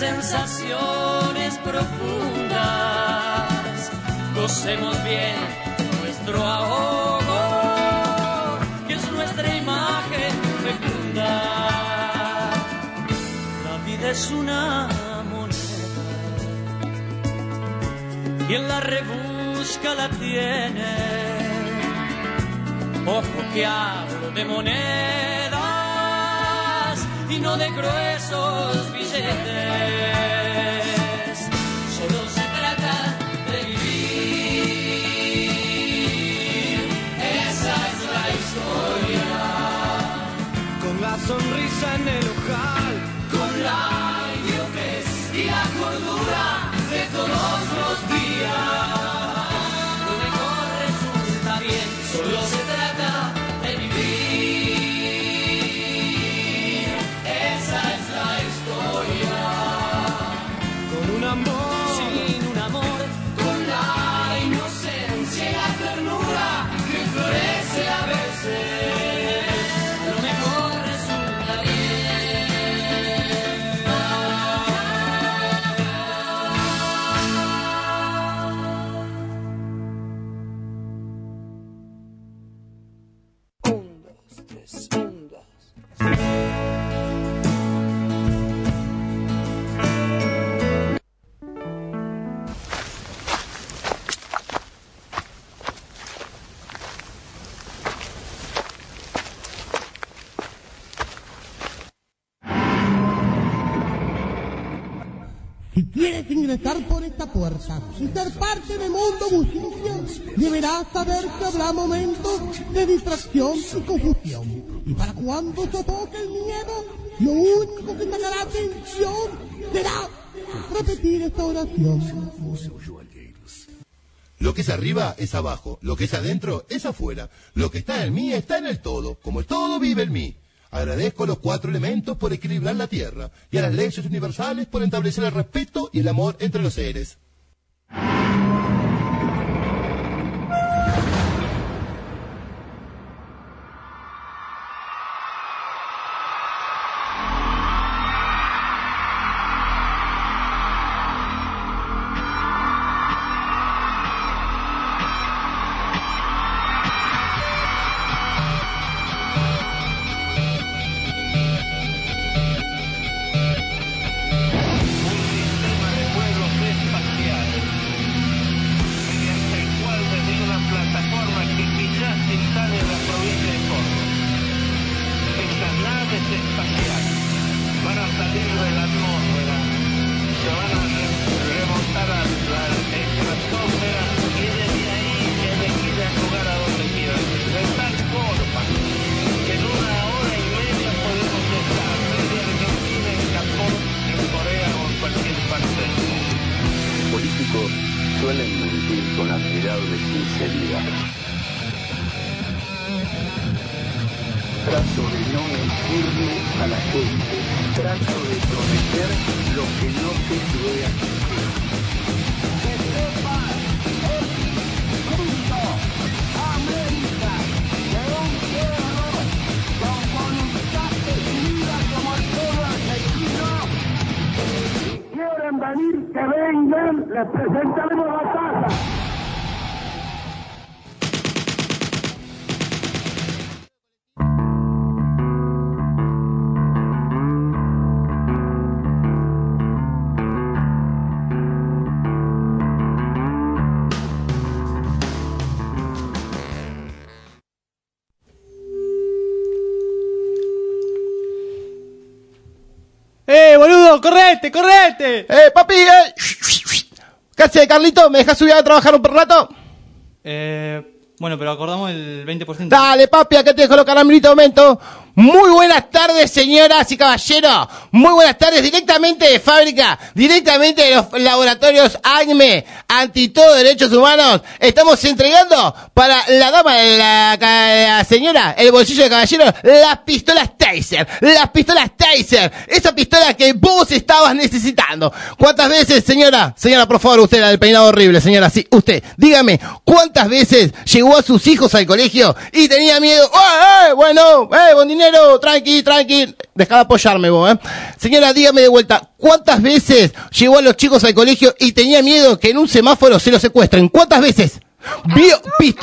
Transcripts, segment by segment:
sensaciones profundas, gocemos bien nuestro ahogo, que es nuestra imagen fecunda. La vida es una moneda, quien la rebusca la tiene. Ojo que hablo de monedas y no de gruesos billetes. Solo se trata de vivir, esa es la historia. Con la sonrisa en el ojal, con la idiotez y la cordura de todos los días. Lo mejor resulta bien, solo se trata de vivir, esa es la historia. Con un amor, sin un amor, con la inocencia y la ternura que florece a veces, lo mejor resulta Si quieres ingresar por esta puerta y ser parte del mundo Buchincia, deberás saber que habrá momentos de distracción y confusión. Y para cuando sofoque el miedo, lo único que sacará atención será repetir esta oración. Lo que es arriba es abajo, lo que es adentro es afuera, lo que está en mí está en el todo, como el todo vive en mí. Agradezco a los 4 elementos por equilibrar la tierra y a las leyes universales por establecer el respeto y el amor entre los seres. Suelen mentir con admirable sinceridad. Trato de no mentirle a la gente. Trato de prometer lo que no sé si voy a cumplir. Que sepa, junto a América, de un pueblo con voluntad decidida como el pueblo argentino. Si quieren venir, que vengan, les presentaremos la casa. Boludo, correte, correte. Papi, ¿qué haces, Carlito? ¿Me dejas subir a trabajar un rato? Bueno, pero acordamos el 20%. Dale, papi, acá te dejo los caramelitos de momento. Muy buenas tardes, señoras y caballeros. Muy buenas tardes, directamente de fábrica, directamente de los laboratorios ACME, anti todo derechos humanos. Estamos entregando para la dama, la señora, el bolsillo de caballero, las pistolas Taser. Las pistolas Taser. Esa pistola que vos estabas necesitando. ¿Cuántas veces, señora? Señora, por favor, usted, la del peinado horrible, señora. Sí, usted, dígame, ¿cuántas veces llevó a sus hijos al colegio y tenía miedo? Bueno, bondinero. dinero. Tranqui. Dejá de apoyarme vos, Señora, dígame de vuelta, ¿cuántas veces llevó a los chicos al colegio y tenía miedo que en un semáforo se los secuestren? ¿Cuántas veces? Vio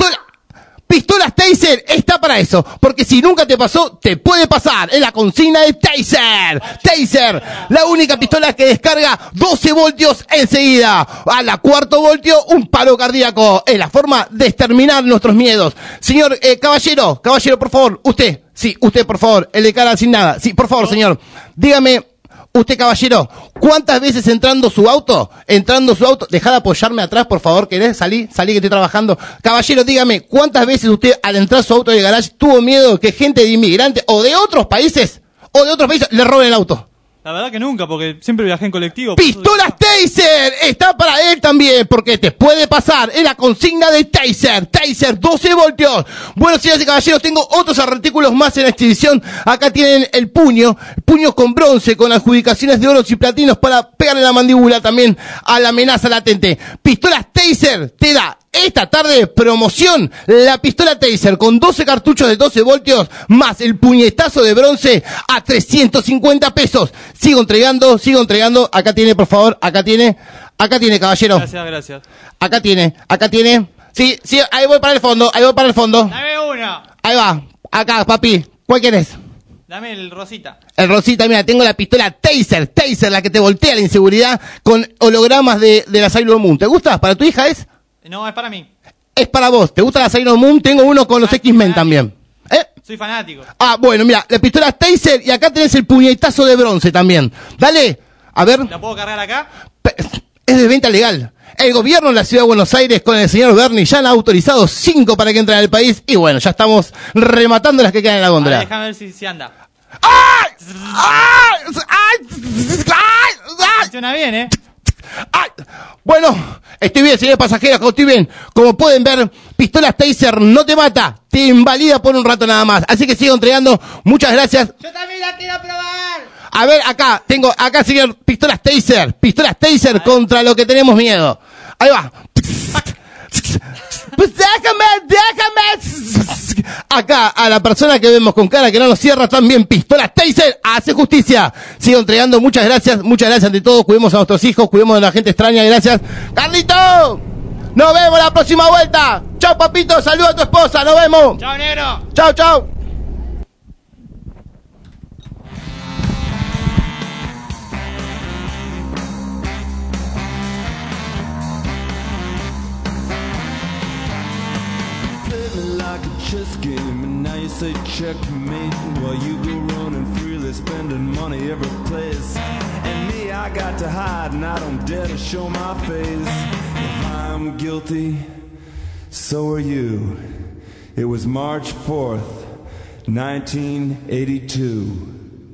Pistolas Taser está para eso, porque si nunca te pasó, te puede pasar. Es la consigna de Taser. Taser, la única pistola que descarga 12 voltios enseguida. A la cuarto voltio, un paro cardíaco. Es la forma de exterminar nuestros miedos. Señor caballero, por favor, usted, por favor, el de cara sin nada. Sí, por favor, señor, dígame. Usted, caballero, ¿cuántas veces entrando su auto, dejá de apoyarme atrás, por favor, querés, salí que estoy trabajando. Caballero, dígame, ¿cuántas veces usted al entrar su auto del garage tuvo miedo que gente de inmigrantes o de otros países le roben el auto? La verdad que nunca, porque siempre viajé en colectivo. ¡Pistolas Taser! Está para él también, porque te puede pasar. Es la consigna de Taser. Taser, 12 voltios. Bueno, señoras y caballeros, tengo otros artículos más en la exhibición. Acá tienen el puño con bronce, con adjudicaciones de oros y platinos para pegarle la mandíbula también a la amenaza latente. Pistolas Taser te da esta tarde promoción, la pistola Taser con 12 cartuchos de 12 voltios más el puñetazo de bronce a 350 pesos. Sigo entregando. Acá tiene, por favor, acá tiene, caballero. Gracias. Acá tiene. Sí, ahí voy para el fondo. Dame uno. Ahí va, acá, papi. ¿Cuál querés? Dame el rosita. El rosita, mira, tengo la pistola Taser, la que te voltea la inseguridad con hologramas de la Sailor Moon. ¿Te gusta? ¿Para tu hija es? No, es para mí. Es para vos. ¿Te gusta la Sailor Moon? Tengo uno con los X-Men también. Soy fanático. Ah, bueno, mira, la pistola Taser y acá tenés el puñetazo de bronce también. Dale, a ver. ¿La puedo cargar acá? Es de venta legal. El gobierno de la ciudad de Buenos Aires con el señor Bernie ya han autorizado 5 para que entren al país y bueno, ya estamos rematando las que quedan en la góndola. Déjame ver si anda. ¡Ay! Funciona bien, ¡Ay! Bueno, estoy bien, señores pasajeros, estoy bien. Como pueden ver, pistolas Taser no te mata, te invalida por un rato nada más. Así que sigo entregando. Muchas gracias. Yo también la quiero probar. A ver, acá, señor, pistolas Taser contra lo que tenemos miedo. Ahí va. Pues déjame. Acá, a la persona que vemos con cara que no nos cierra también, pistolas Taser, hace justicia. Sigo entregando, muchas gracias ante todo. Cuidemos a nuestros hijos, cuidemos de la gente extraña, gracias. ¡Carlito! Nos vemos la próxima vuelta. Chao, papito, saluda a tu esposa, nos vemos. Chao, negro. Chao. Chess game, and now you say checkmate while you go running freely, spending money every place. And me, I got to hide, and I don't dare to show my face. If I'm guilty, so are you. It was March 4th, 1982.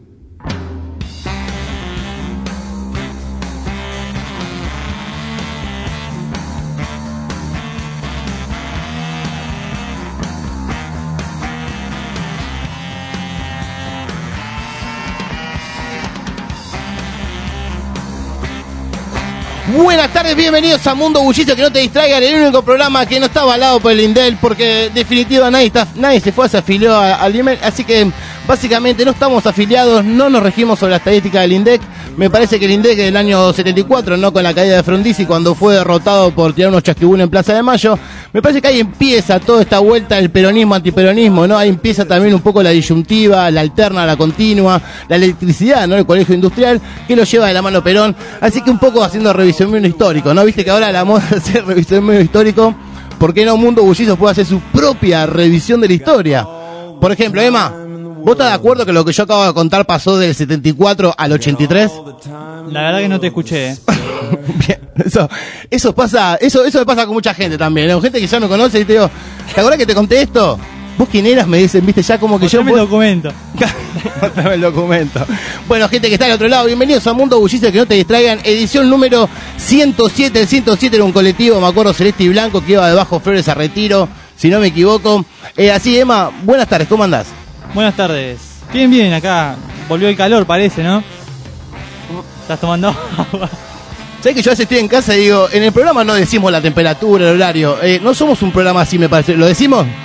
Buenas tardes, bienvenidos a Mundo Bullicio, que no te distraigan, el único programa que no está avalado por el INDEL, porque en definitiva nadie se fue, se afilió al INDEL, así que básicamente no estamos afiliados, no nos regimos sobre la estadística del INDEC. Me parece que el INDEC del año 74, no con la caída de Frondizi, cuando fue derrotado por tirar unos chasquibunes en Plaza de Mayo, me parece que ahí empieza toda esta vuelta del peronismo, antiperonismo, ¿no? Ahí empieza también un poco la disyuntiva, la alterna, la continua, la electricidad, ¿no? El colegio industrial, que lo lleva de la mano Perón, así que un poco haciendo revisionismo histórico, ¿no? Viste que ahora la moda es hacer revisionismo histórico, ¿por qué no Mundo Bullicio puede hacer su propia revisión de la historia? Por ejemplo, Emma, ¿vos estás de acuerdo que lo que yo acabo de contar pasó del 74 al 83? La verdad que no te escuché, Bien, eso pasa, eso me pasa con mucha gente también, ¿no? Gente que ya me conoce y te digo, ¿te acuerdas que te conté esto? ¿Vos quién eras? Me dicen, viste, ya como que yo... Mostrame el documento. Mostrame el documento. Bueno, gente que está al otro lado, bienvenidos a Mundo Bullicio, que no te distraigan. Edición número 107. El 107 era un colectivo, me acuerdo, celeste y blanco, que iba de Bajo Flores a Retiro, si no me equivoco. Así, Emma, buenas tardes, ¿cómo andás? Buenas tardes. Bien, acá volvió el calor, parece, ¿no? ¿Estás tomando agua? ¿Sabés que yo a veces estoy en casa y digo, en el programa no decimos la temperatura, el horario? No somos un programa así, me parece. ¿Lo decimos?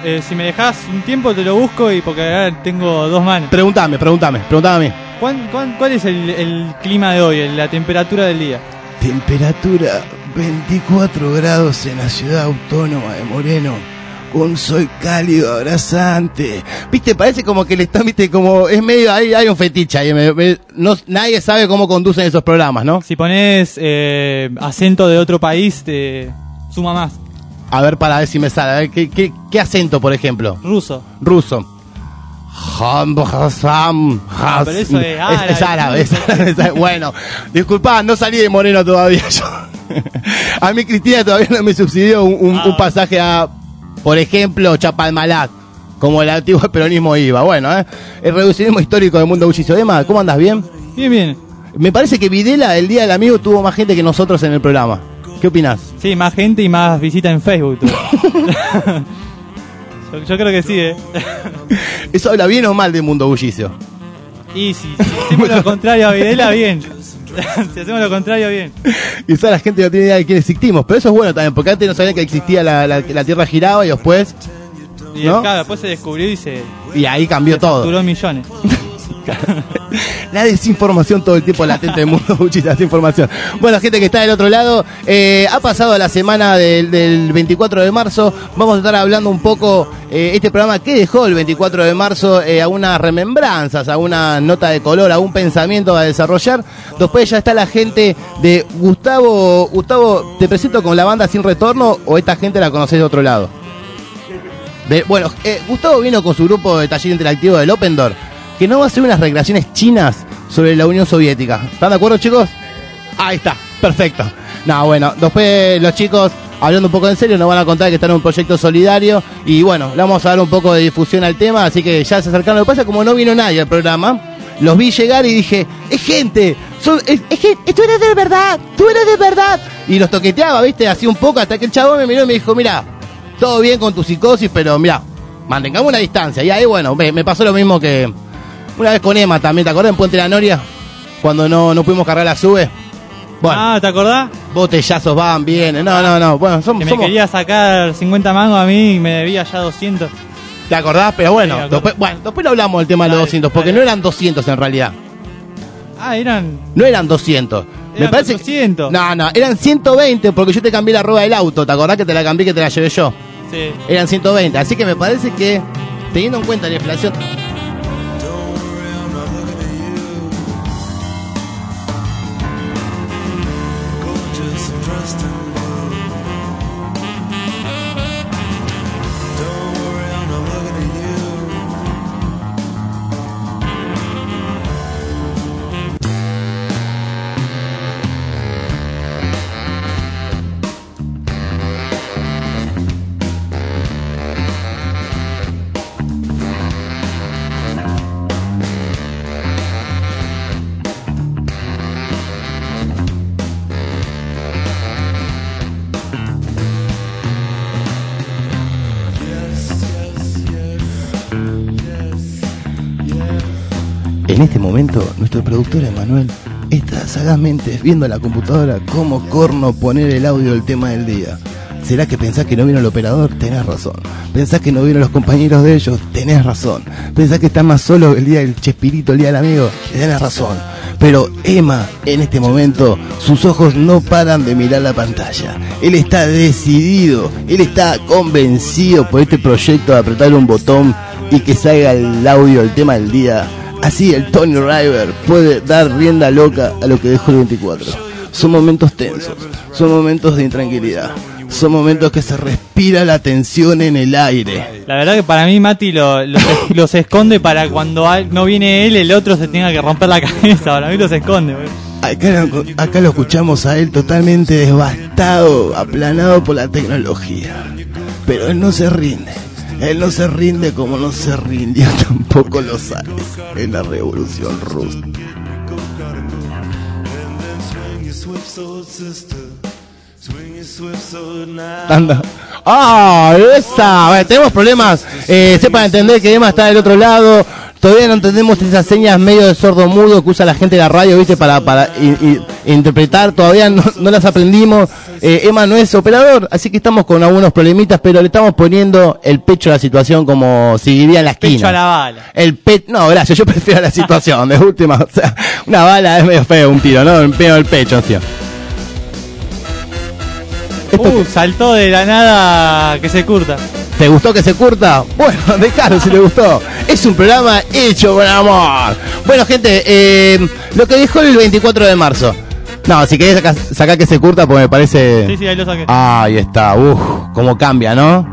si me dejás un tiempo te lo busco y porque ahora tengo 2 manos. Pregúntame a mí. ¿Cuál es el clima de hoy, la temperatura del día? Temperatura 24 grados en la ciudad autónoma de Moreno. Un sol cálido, abrazante. Viste, parece como que le están, viste, como es medio, hay un fetiche ahí. Nadie sabe cómo conducen esos programas, ¿no? Si pones acento de otro país, te suma más. A ver, para ver si me sale. A ver, ¿qué acento, por ejemplo? Ruso. Pero eso es árabe. Bueno, disculpá, no salí de Moreno todavía yo. A mí Cristina todavía no me subsidió un pasaje a, por ejemplo, Chapalmalal, como el antiguo peronismo iba. Bueno, el reduccionismo histórico del mundo bullicio. Emma, ¿cómo andas? ¿Bien? Bien. Me parece que Videla, el Día del Amigo, tuvo más gente que nosotros en el programa. ¿Qué opinás? Sí, más gente y más visita en Facebook. Yo creo que sí, ¿Eso habla bien o mal del mundo bullicio? Y si hacemos lo contrario a Videla, bien. Si hacemos lo contrario, bien. Quizá la gente no tiene idea de quién existimos, pero eso es bueno también, porque antes no sabían que existía la Tierra giraba y después... Y ¿no? claro, después se descubrió y ahí cambió todo. Facturó millones. La desinformación todo el tiempo latente del mundo, muchísima desinformación. Bueno, gente que está del otro lado, ha pasado la semana del 24 de marzo. Vamos a estar hablando un poco este programa que dejó el 24 de marzo, a unas remembranzas, a una nota de color, a un pensamiento a desarrollar. Después ya está la gente de Gustavo, te presento con la banda Sin Retorno, o esta gente la conocés de otro lado. Bueno, Gustavo vino con su grupo de taller interactivo del Open Door, que no va a hacer unas recreaciones chinas sobre la Unión Soviética. ¿Están de acuerdo, chicos? Ahí está, perfecto. No, bueno, después los chicos, hablando un poco en serio, nos van a contar que están en un proyecto solidario y bueno, le vamos a dar un poco de difusión al tema, así que ya se acercaron. Lo que pasa, como no vino nadie al programa, los vi llegar y dije, es gente, tú eres de verdad. Y los toqueteaba, viste, así un poco, hasta que el chabón me miró y me dijo, mira, todo bien con tu psicosis, pero mira, mantengamos una distancia. Y ahí, bueno, me pasó lo mismo que una vez con Emma también, ¿te acordás en Puente de la Noria? Cuando no pudimos cargar la sube. Bueno, ¿te acordás? Botellazos van, vienen. No. Bueno, que me quería sacar 50 mangos a mí y me debía ya 200. ¿Te acordás? Pero bueno, sí, después lo hablamos del tema de los 200, porque no eran 200 en realidad. No eran 200. Me parece 200. No, eran 120 porque yo te cambié la rueda del auto. ¿Te acordás que te la cambié, que te la llevé yo? Sí. Eran 120, así que me parece que, teniendo en cuenta la inflación... En este momento, nuestro productor Emanuel está sagazmente viendo en la computadora cómo corno poner el audio del tema del día. ¿Será que pensás que no vino el operador? Tenés razón. ¿Pensás que no vieron los compañeros de ellos? Tenés razón. ¿Pensás que está más solo el día del Chespirito, el día del amigo? Tenés razón. Pero Emma, en este momento, sus ojos no paran de mirar la pantalla. Él está decidido, él está convencido por este proyecto de apretar un botón y que salga el audio del tema del día. Así el Tony River puede dar rienda loca a lo que dejó el 24. Son momentos tensos, son momentos de intranquilidad, son momentos que se respira la tensión en el aire. La verdad que para mí Mati los esconde para cuando no viene él, el otro se tenga que romper la cabeza. Para mí los esconde, güey. Acá lo escuchamos a él totalmente devastado, aplanado por la tecnología. Pero él no se rinde. Él no se rinde como no se rindió tampoco los Ares en la Revolución Rusa. Anda. ¡Ah! ¡Esa! Bueno, tenemos problemas. Sepan entender que Emma está del otro lado. Todavía no entendemos esas señas medio de sordo mudo que usa la gente de la radio, ¿viste? Para interpretar, todavía no las aprendimos. Emma no es operador, así que estamos con algunos problemitas, pero le estamos poniendo el pecho a la situación como si vivía en la esquina. Pecho a la bala. No, gracias, yo prefiero la situación, de última, o sea, una bala es medio feo, un tiro, ¿no? Un pedo en el pecho, o sea. Saltó de la nada que se curta. ¿Te gustó que se curta? Bueno, dejalo si le gustó. Es un programa hecho con amor. Bueno, gente, lo que dijo el 24 de marzo. No, si querés sacar que se curta, pues me parece... Sí, ahí lo saqué. Ahí está, cómo cambia, ¿no?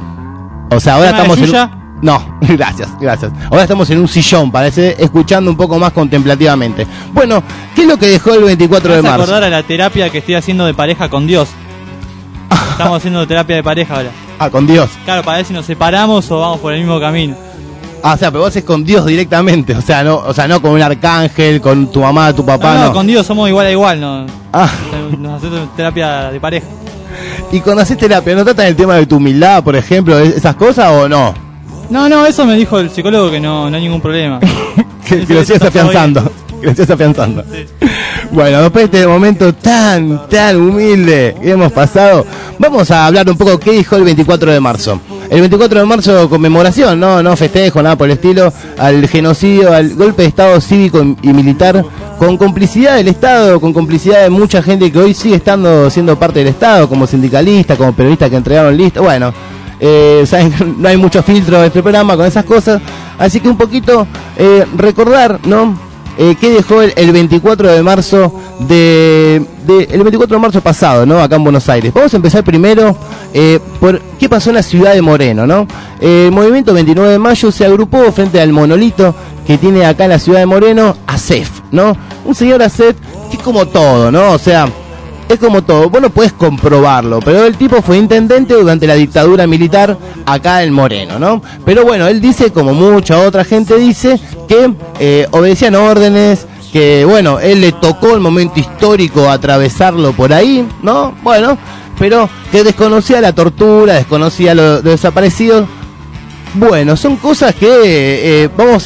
O sea, ahora estamos en... No, gracias. Ahora estamos en un sillón, parece, escuchando un poco más contemplativamente. Bueno, ¿qué es lo que dejó el 24 de marzo? Me acordar a la terapia que estoy haciendo de pareja con Dios. Estamos haciendo terapia de pareja ahora. Con Dios. Claro, para ver si nos separamos o vamos por el mismo camino. O sea, pero vos es con Dios directamente, o sea, no con un arcángel, con tu mamá, tu papá, no. Con Dios somos igual a igual, ¿no? Nos hacemos terapia de pareja. Y cuando haces terapia, ¿no tratan el tema de tu humildad, por ejemplo, esas cosas o no? No, eso me dijo el psicólogo que no hay ningún problema. que lo sigas afianzando. Sí. Bueno, después de este momento tan humilde que hemos pasado, vamos a hablar un poco qué dijo el 24 de marzo. El 24 de marzo, conmemoración, no festejo, nada por el estilo, al genocidio, al golpe de Estado cívico y militar, con complicidad del Estado, con complicidad de mucha gente que hoy sigue siendo parte del Estado, como sindicalistas, como periodistas que entregaron listas, bueno... saben, no hay mucho filtro de este programa con esas cosas, así que un poquito recordar, ¿no? ¿Qué dejó el 24 de marzo el 24 de marzo pasado, ¿no? Acá en Buenos Aires. Vamos a empezar primero por qué pasó en la ciudad de Moreno, ¿no? El movimiento 29 de mayo se agrupó frente al monolito que tiene acá en la ciudad de Moreno ASEF, ¿no? Un señor ASEF que es como todo, ¿no? O sea, es como todo, vos no podés comprobarlo, pero el tipo fue intendente durante la dictadura militar acá en Moreno, ¿no? Pero bueno, él dice, como mucha otra gente dice, que obedecían órdenes, que bueno, él le tocó el momento histórico atravesarlo por ahí, ¿no? Bueno, pero que desconocía la tortura, desconocía los desaparecidos. Bueno, son cosas que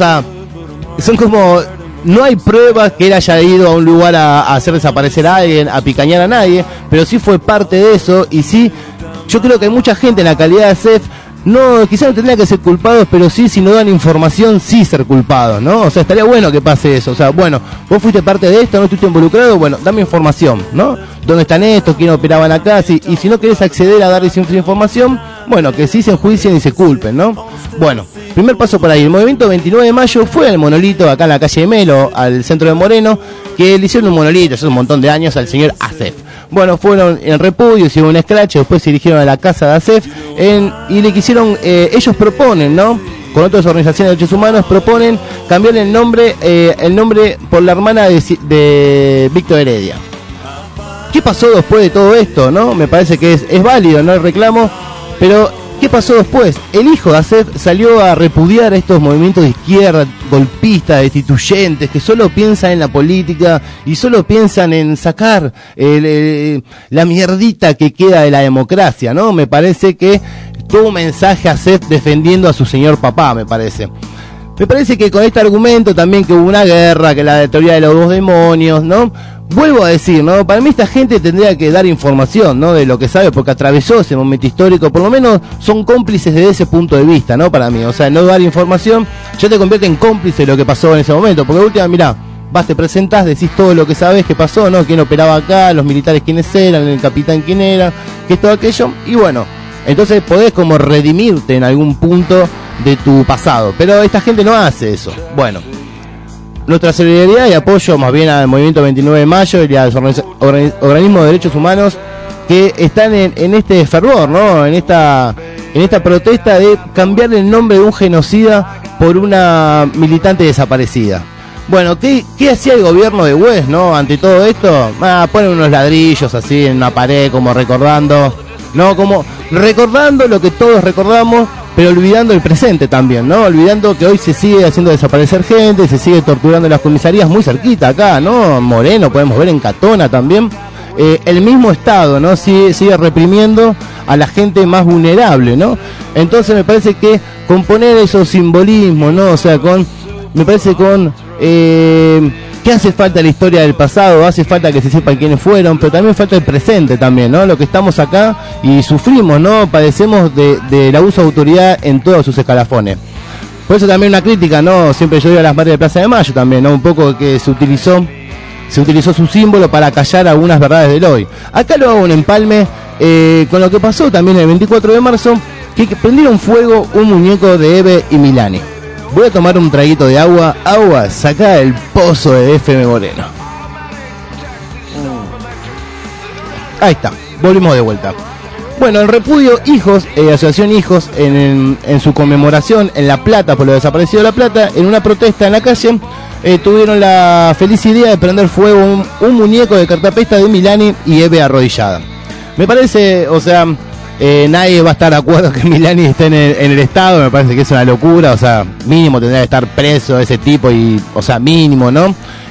son como... No hay pruebas que él haya ido a un lugar a hacer desaparecer a alguien, a picañar a nadie, pero sí fue parte de eso, y sí, yo creo que hay mucha gente en la calidad de CEF, quizás no tendría que ser culpados, pero sí, si no dan información, sí ser culpados, ¿no? O sea, estaría bueno que pase eso, o sea, bueno, vos fuiste parte de esto, no estuviste involucrado, bueno, dame información, ¿no? ¿Dónde están estos? ¿Quién operaban acá? Y si no querés acceder a darles información, bueno, que sí se enjuicien y se culpen, ¿no? Bueno, primer paso por ahí. El movimiento 29 de mayo fue al monolito acá en la calle de Melo, al centro de Moreno, que le hicieron un monolito hace un montón de años al señor ASEF. Bueno, fueron en repudio, hicieron un escrache, después se dirigieron a la casa de ASEF y le quisieron, ellos proponen, ¿no? Con otras organizaciones de derechos humanos proponen cambiarle el nombre por la hermana de Víctor Heredia. ¿Qué pasó después de todo esto, no? Me parece que es válido, ¿no? El reclamo, pero ¿qué pasó después? El hijo de ASEF salió a repudiar a estos movimientos de izquierda, golpistas, destituyentes, que solo piensan en la política y solo piensan en sacar la mierdita que queda de la democracia, ¿no? Me parece que tuvo un mensaje a ASEF defendiendo a su señor papá, me parece. Me parece que con este argumento también que hubo una guerra, que la teoría de los dos demonios, ¿no? Vuelvo a decir, ¿no? Para mí esta gente tendría que dar información, ¿no? De lo que sabe, porque atravesó ese momento histórico, por lo menos son cómplices desde ese punto de vista, ¿no? Para mí, o sea, no dar información ya te convierte en cómplice de lo que pasó en ese momento, porque de última, mirá, vas, te presentás, decís todo lo que sabes que pasó, ¿no? Quién operaba acá, los militares quiénes eran, el capitán quién era, que todo aquello, y bueno, entonces podés como redimirte en algún punto de tu pasado, pero esta gente no hace eso. Bueno, nuestra solidaridad y apoyo más bien al movimiento 29 de mayo y a los organismos de derechos humanos que están en este fervor, ¿no? En esta protesta de cambiar el nombre de un genocida por una militante desaparecida. Bueno, ¿qué hacía el gobierno de West, no? Ante todo esto, ponen unos ladrillos así en una pared como recordando, ¿no? Como recordando lo que todos recordamos, pero olvidando el presente también, ¿no? Olvidando que hoy se sigue haciendo desaparecer gente, se sigue torturando en las comisarías muy cerquita acá, ¿no? Moreno, podemos ver en Catona también. El mismo Estado, ¿no? Sigue reprimiendo a la gente más vulnerable, ¿no? Entonces me parece que con poner esos simbolismos, ¿no? O sea, me parece con que hace falta la historia del pasado, hace falta que se sepan quiénes fueron, pero también falta el presente también, ¿no? Lo que estamos acá y sufrimos, ¿no? Padecemos del abuso de autoridad en todos sus escalafones. Por eso también una crítica, ¿no? Siempre yo digo a las madres de Plaza de Mayo también, ¿no? Un poco que se utilizó su símbolo para callar algunas verdades del hoy. Acá lo hago un empalme con lo que pasó también el 24 de marzo, que prendieron fuego un muñeco de Eve y Milani. Voy a tomar un traguito de agua sacada del pozo de FM Moreno. Ahí está, volvimos de vuelta. Bueno, el repudio Hijos, Asociación Hijos, en su conmemoración en La Plata, por lo desaparecido de La Plata, en una protesta en la calle, tuvieron la feliz idea de prender fuego un muñeco de cartapesta de Milani y Eve arrodillada. Me parece, o sea, nadie va a estar de acuerdo que Milani esté en el estado, me parece que es una locura, o sea, mínimo tendría que estar preso ese tipo, y, o sea, mínimo, ¿no?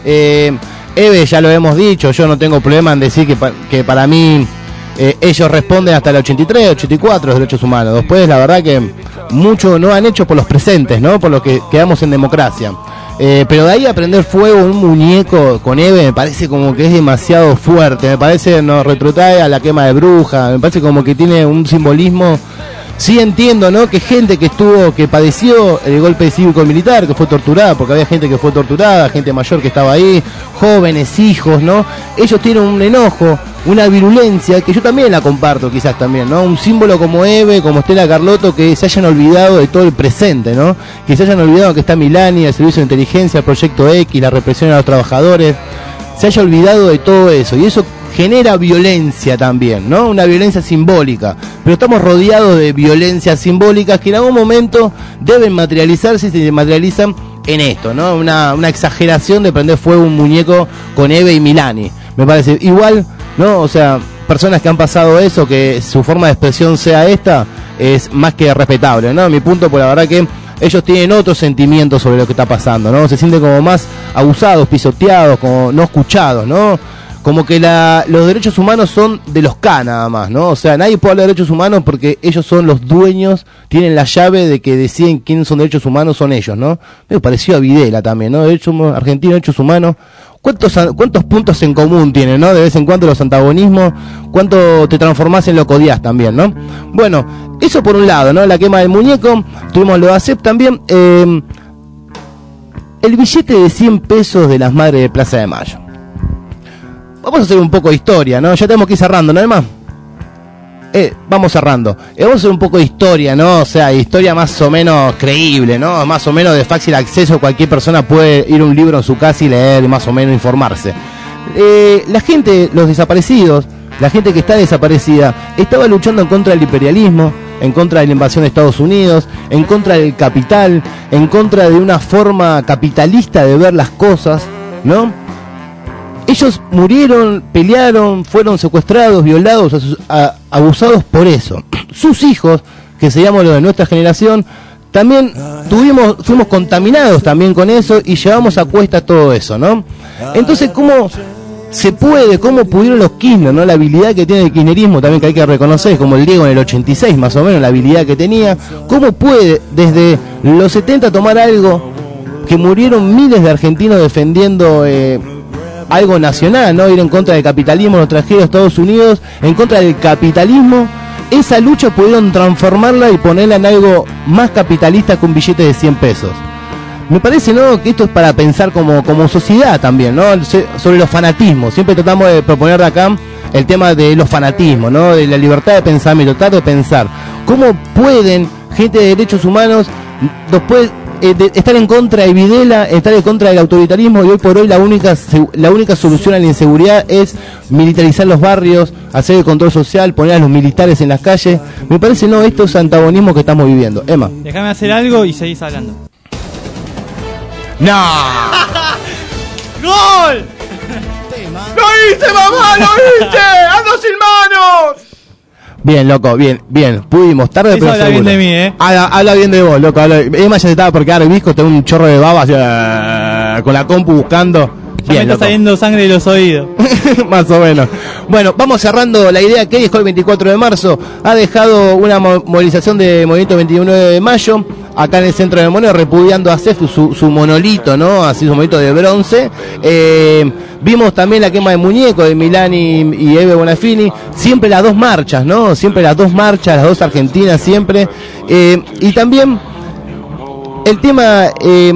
Eve, ya lo hemos dicho, yo no tengo problema en decir que para mí ellos responden hasta el 83, 84 los derechos humanos. Después, la verdad que mucho no han hecho por los presentes, ¿no? Por lo que quedamos en democracia. Pero de ahí a prender fuego un muñeco con Eve me parece como que es demasiado fuerte. Me parece, nos retrotrae a la quema de bruja. Me parece como que tiene un simbolismo. Sí entiendo, ¿no? Que gente que padeció el golpe cívico-militar, que fue torturada, porque había gente que fue torturada, gente mayor que estaba ahí, jóvenes, hijos, ¿no? Ellos tienen un enojo, una virulencia, que yo también la comparto quizás también, ¿no? Un símbolo como Eve, como Estela Carlotto, que se hayan olvidado de todo el presente, ¿no? Que se hayan olvidado que está Milani, el servicio de inteligencia, el proyecto X, la represión a los trabajadores, se haya olvidado de todo eso, y eso genera violencia también, ¿no? Una violencia simbólica. Pero estamos rodeados de violencias simbólicas que en algún momento deben materializarse y se materializan en esto, ¿no? Una exageración de prender fuego un muñeco con Eve y Milani. Me parece igual, ¿no? O sea, personas que han pasado eso, que su forma de expresión sea esta, es más que respetable, ¿no? Mi punto, por la verdad que ellos tienen otros sentimientos sobre lo que está pasando, ¿no? Se sienten como más abusados, pisoteados, como no escuchados, ¿no? Como que los derechos humanos son de los K nada más, ¿no? O sea, nadie puede hablar de derechos humanos porque ellos son los dueños, tienen la llave de que deciden quiénes son derechos humanos, son ellos, ¿no? Me pareció a Videla también, ¿no? Argentina, derechos humanos. ¿Cuántos puntos en común tienen, ¿no? De vez en cuando los antagonismos, cuánto te transformás en lo que odias también, ¿no? Bueno, eso por un lado, ¿no? La quema del muñeco, tuvimos lo de ACEP también. El billete de 100 pesos de las madres de Plaza de Mayo. Vamos a hacer un poco de historia, ¿no? Ya tenemos que ir cerrando, ¿no, además? Vamos cerrando. Vamos a hacer un poco de historia, ¿no? O sea, historia más o menos creíble, ¿no? Más o menos de fácil acceso. Cualquier persona puede ir a un libro en su casa y leer y más o menos informarse. La gente, los desaparecidos, la gente que está desaparecida, estaba luchando en contra del imperialismo, en contra de la invasión de Estados Unidos, en contra del capital, en contra de una forma capitalista de ver las cosas, ¿no? Ellos murieron, pelearon, fueron secuestrados, violados, abusados por eso. Sus hijos, que seríamos los de nuestra generación, también fuimos contaminados también con eso y llevamos a cuesta todo eso, ¿no? Entonces, ¿cómo pudieron los Kirchner, ¿no? La habilidad que tiene el kirchnerismo también, que hay que reconocer, como el Diego en el 86 más o menos, la habilidad que tenía, ¿cómo puede desde los 70 tomar algo que murieron miles de argentinos defendiendo algo nacional, ¿no? Ir en contra del capitalismo, los trajeron a Estados Unidos, en contra del capitalismo? Esa lucha pudieron transformarla y ponerla en algo más capitalista que un billete de 100 pesos. Me parece, ¿no?, que esto es para pensar como sociedad también, ¿no? Sobre los fanatismos. Siempre tratamos de proponer de acá el tema de los fanatismos, ¿no? De la libertad de pensamiento, tratar de pensar cómo pueden gente de derechos humanos después estar en contra de Videla, estar en contra del autoritarismo, y hoy por hoy la única solución a la inseguridad es militarizar los barrios, hacer el control social, poner a los militares en las calles. Me parece, no, estos antagonismos que estamos viviendo. Emma, déjame hacer algo y seguís hablando. ¡No! ¡Gol! ¡Lo hice, mamá! ¡Lo hice! ¡Ando sin manos! Bien, loco, bien. Pudimos, tarde eso pero habla seguro. bien de mí, Habla bien de vos, loco. Emma ya se estaba por quedar el visco, tengo un chorro de baba con la compu buscando. Ya bien, me está saliendo sangre de los oídos. Más o menos. Bueno, vamos cerrando la idea que dejó el 24 de marzo. Ha dejado una movilización de Movimiento 21 de mayo. acá en el centro de Moreno, repudiando a CEF su monolito, ¿no? Así, su monolito de bronce. Vimos también la quema de muñecos de Milán y Eve Bonafini. Siempre las dos marchas, ¿no? Siempre las dos marchas, las dos argentinas, siempre. Y también el tema...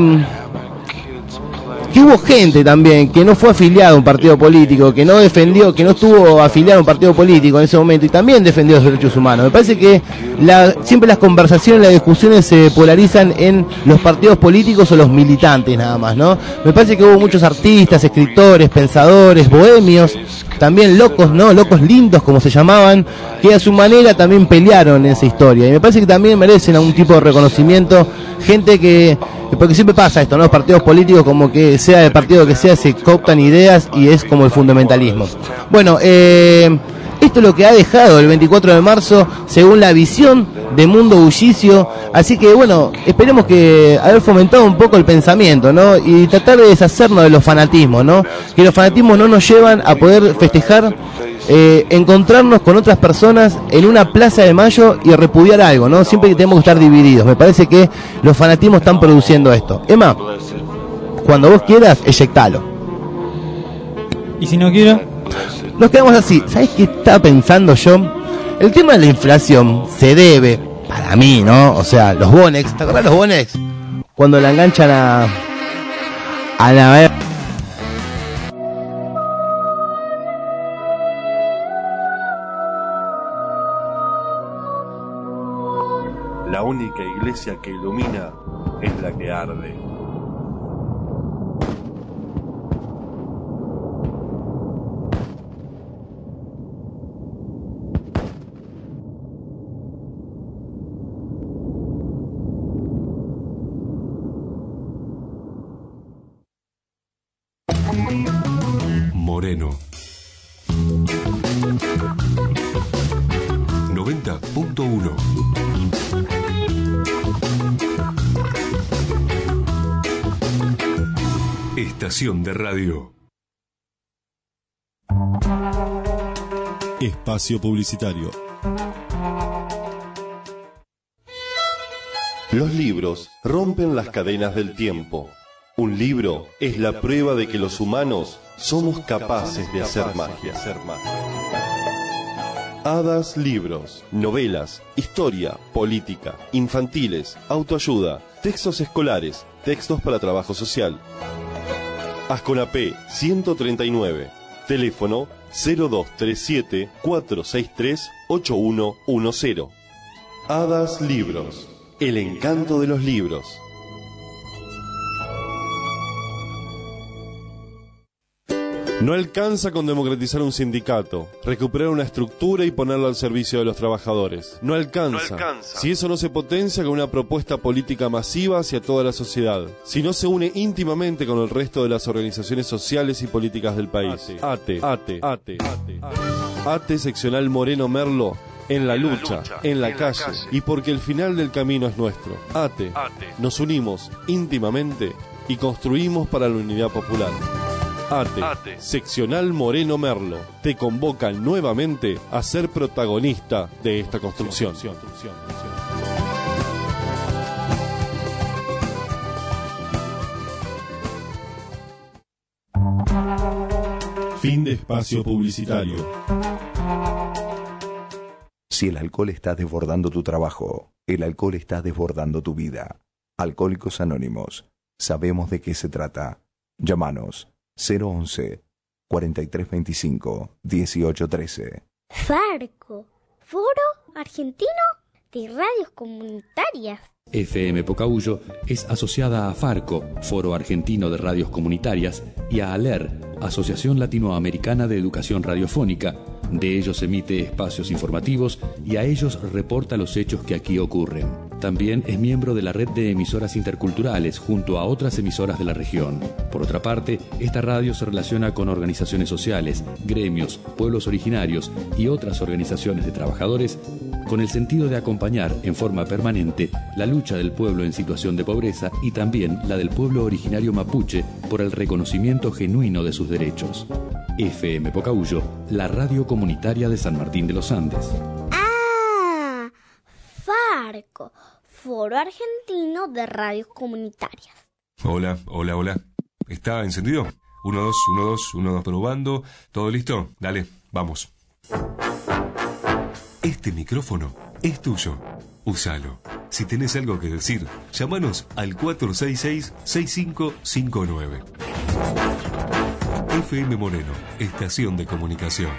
que hubo gente también que no fue afiliada a un partido político, que no defendió, que no estuvo afiliada a un partido político en ese momento y también defendió los derechos humanos. Me parece que siempre las conversaciones, las discusiones se polarizan en los partidos políticos o los militantes nada más, ¿no? Me parece que hubo muchos artistas, escritores, pensadores, bohemios, también locos, ¿no? Locos lindos, como se llamaban, que a su manera también pelearon en esa historia. Y me parece que también merecen algún tipo de reconocimiento, gente que... Porque siempre pasa esto, ¿no? Los partidos políticos, como que sea el partido que sea, se cooptan ideas y es como el fundamentalismo. Bueno, esto es lo que ha dejado el 24 de marzo, según la visión de Mundo Bullicio. Así que, bueno, esperemos que haber fomentado un poco el pensamiento, ¿no? Y tratar de deshacernos de los fanatismos, ¿no? Que los fanatismos no nos llevan a poder festejar, encontrarnos con otras personas en una plaza de Mayo y repudiar algo, ¿no? Siempre que tenemos que estar divididos. Me parece que los fanatismos están produciendo esto. Emma, cuando vos quieras, eyectalo. ¿Y si no quiero? Nos quedamos así. ¿Sabés qué estaba pensando yo? El tema de la inflación se debe, para mí, ¿no? O sea, los Bonex, ¿te acordás los Bonex? Cuando la enganchan a la... La única iglesia que ilumina es la que arde. Moreno 90.1. Estación de radio. Espacio publicitario. Los libros rompen las cadenas del tiempo. Un libro es la prueba de que los humanos somos capaces de hacer magia. Hadas Libros, novelas, historia, política, infantiles, autoayuda, textos escolares, textos para trabajo social. Asconapé 139, teléfono 0237 463 8110. Hadas Libros, el encanto de los libros. No alcanza con democratizar un sindicato, recuperar una estructura y ponerla al servicio de los trabajadores. No alcanza. Si eso no se potencia con una propuesta política masiva hacia toda la sociedad. Si no se une íntimamente con el resto de las organizaciones sociales y políticas del país. ATE Seccional Moreno Merlo. En la lucha, en la calle, y porque el final del camino es nuestro. ATE. Nos unimos íntimamente y construimos para la unidad popular. ATE, Seccional Moreno Merlo, te convocan nuevamente a ser protagonista de esta construcción. Fin de espacio publicitario. Si el alcohol está desbordando tu trabajo, el alcohol está desbordando tu vida. Alcohólicos Anónimos, sabemos de qué se trata. Llámanos 011 4325 1813. Farco, Foro Argentino de Radios Comunitarias. FM Pocahuyo es asociada a Farco, Foro Argentino de Radios Comunitarias, y a ALER, Asociación Latinoamericana de Educación Radiofónica. De ellos emite espacios informativos y a ellos reporta los hechos que aquí ocurren. También es miembro de la red de emisoras interculturales junto a otras emisoras de la región. Por otra parte, esta radio se relaciona con organizaciones sociales, gremios, pueblos originarios y otras organizaciones de trabajadores con el sentido de acompañar en forma permanente la lucha del pueblo en situación de pobreza y también la del pueblo originario mapuche por el reconocimiento genuino de sus derechos. FM Pocahuyo, la radio comunitaria de San Martín de los Andes. Ah, Farco, Foro Argentino de Radios Comunitarias. Hola. ¿Está encendido? 1, 2, 1, 2, 1, 2, probando. ¿Todo listo? Dale, vamos. Este micrófono es tuyo. Úsalo. Si tenés algo que decir, llámanos al 466-6559. FM Moreno, estación de comunicación.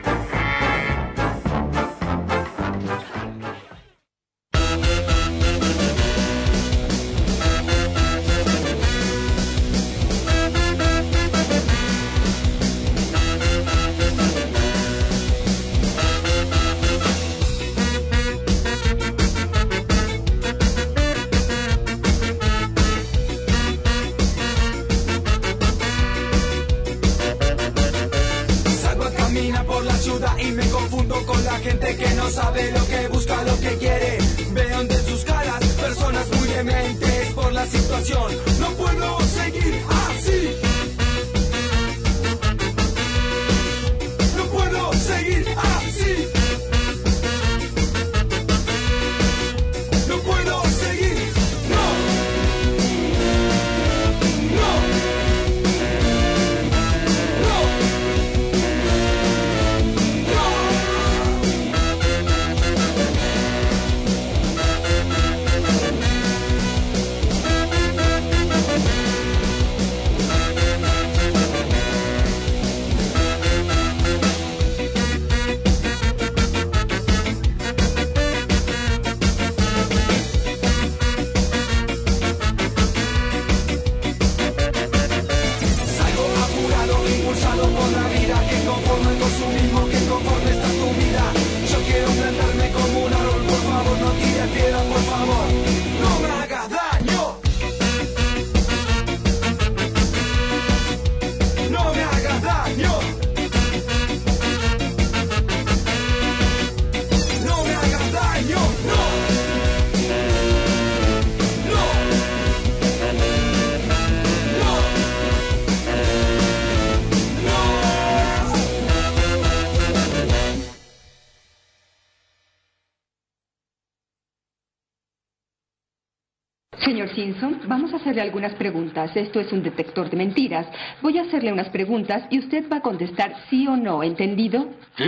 Señor Simpson, vamos a hacerle algunas preguntas. Esto es un detector de mentiras. Voy a hacerle unas preguntas y usted va a contestar sí o no, ¿entendido? Sí.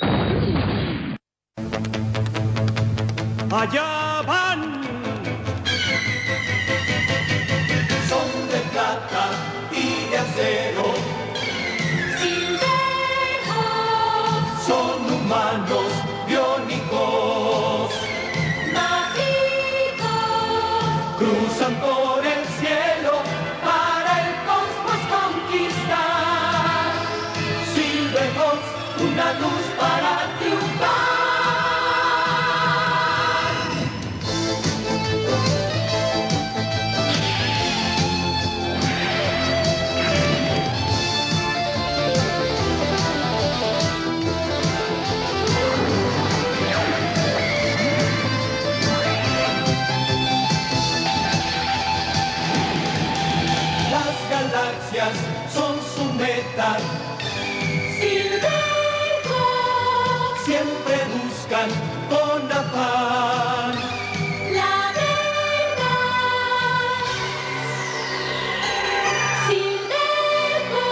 Allá van. Son de plata y de acero. Silvejos. Son humanos biónicos. Cruzan por el cielo para el cosmos conquistar. Silvejos, una luz para triunfar. Son su meta. Silvejos siempre buscan con afán la verdad. Silvejos.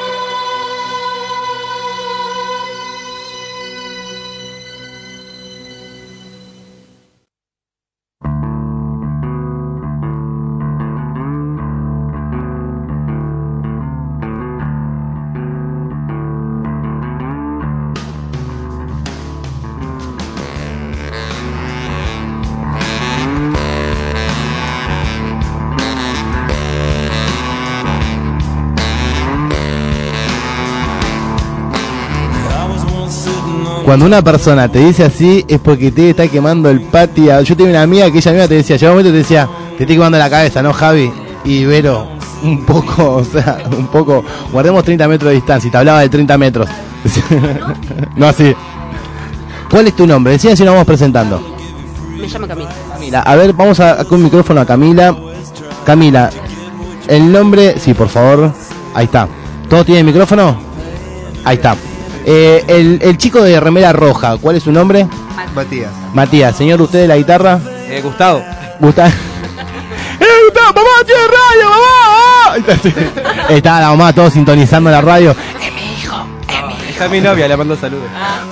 Cuando una persona te dice así es porque te está quemando el patio. Yo tenía una amiga que ella misma te decía, llegaba un momento te decía, te estoy quemando la cabeza, ¿no, Javi? Y Vero, un poco, guardemos 30 metros de distancia, y te hablaba de 30 metros. No así. ¿Cuál es tu nombre? Decían si nos vamos presentando. Me llamo Camila. Camila, a ver, vamos a con un micrófono a Camila. Camila, el nombre, sí, por favor. Ahí está. ¿Todos tienen micrófono? Ahí está. El chico de remera roja, ¿cuál es su nombre? Matías. Matías, señor, ¿usted de la guitarra? Gustavo. Gustavo, mamá, tiene radio, mamá. Estaba la mamá todos sintonizando la radio. Es mi hijo. Está mi novia, le mando saludos.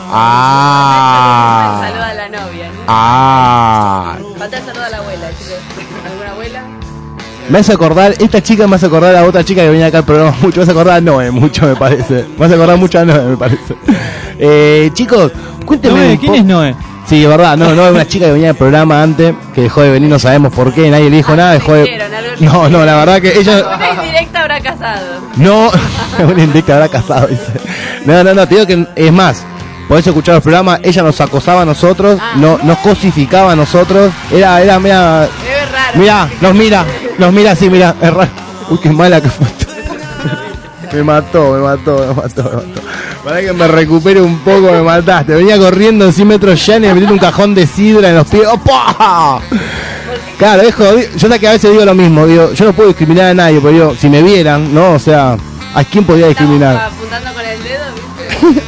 Saluda a la novia, ¿no? Falta el saludo a la abuela, chicos. ¿Alguna abuela? Me hace acordar, esta chica me hace acordar a otra chica que venía acá al programa mucho. Me hace acordar a Noé mucho, me parece. Me hace acordar mucho a Noé, me parece. Chicos, cuéntenme. Noé, ¿quién es Noé? Sí, es verdad, no, es una chica que venía al programa antes, que dejó de venir, no sabemos por qué, nadie le dijo nada, dejó de... No, la verdad que ella... Una indirecta habrá casado. No, una indirecta habrá casado, dice. No, te digo que es más, podés escuchar los programas, ella nos acosaba a nosotros, nos cosificaba a nosotros, era mira... Es raro. Mirá, nos mira así, mira, es raro. Uy, qué mala que fue. Me mató. Para que me recupere un poco, me mataste. Venía corriendo en 100 metros llanos y me metí un cajón de sidra en los pies. ¡Opa! Claro, es jodido. Yo sé que a veces digo lo mismo. Digo, yo no puedo discriminar a nadie, pero digo, si me vieran, ¿no? O sea, ¿a quién podría discriminar? Apuntando con el dedo, ¿viste?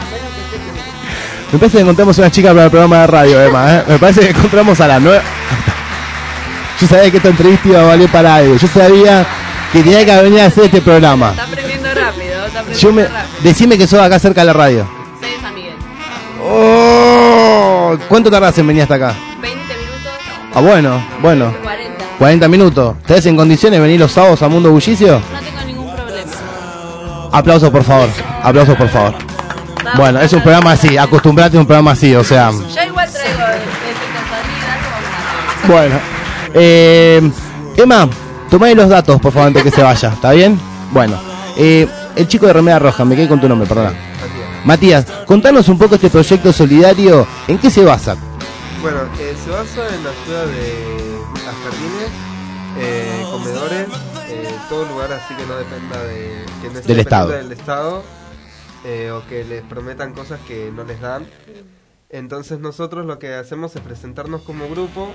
Me parece que encontramos una chica para el programa de radio, además, ¿eh? Me parece que encontramos a la nueva... Yo sabía que esta entrevista iba a valer para algo. Yo sabía que tenía que venir a hacer este programa. Está aprendiendo rápido, Decime que sos acá cerca de la radio. Sí, San Miguel. Oh, ¿cuánto tardás en venir hasta acá? 20 minutos. Ah, bueno. 40 minutos. ¿Estás en condiciones de venir los sábados a Mundo Bullicio? No tengo ningún problema. Aplausos, por favor. Bueno, es un programa así, acostumbrate a un programa así, o sea... Yo igual traigo efectos sonidos. Bueno, Emma, tomá los datos, por favor, antes que se vaya, ¿está bien? Bueno, el chico de remera roja, me quedé con tu nombre, perdona. Matías, contanos un poco este proyecto solidario, ¿en qué se basa? Bueno, se basa en la ayuda de jardines, comedores, todo lugar así que no dependa del Estado. Del Estado o que les prometan cosas que no les dan. Entonces nosotros lo que hacemos es presentarnos como grupo,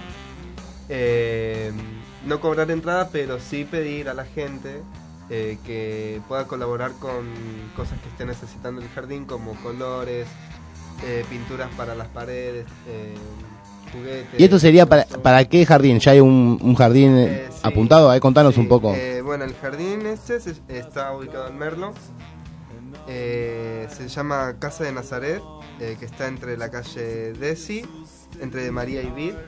no cobrar entrada, pero sí pedir a la gente que pueda colaborar con cosas que esté necesitando el jardín, como colores, pinturas para las paredes, juguetes. ¿Y esto sería para qué jardín? ¿Ya hay un jardín apuntado? Contanos un poco. Bueno, el jardín está ubicado en Merlo. Se llama Casa de Nazaret, que está entre la calle Desi, entre María y Vid.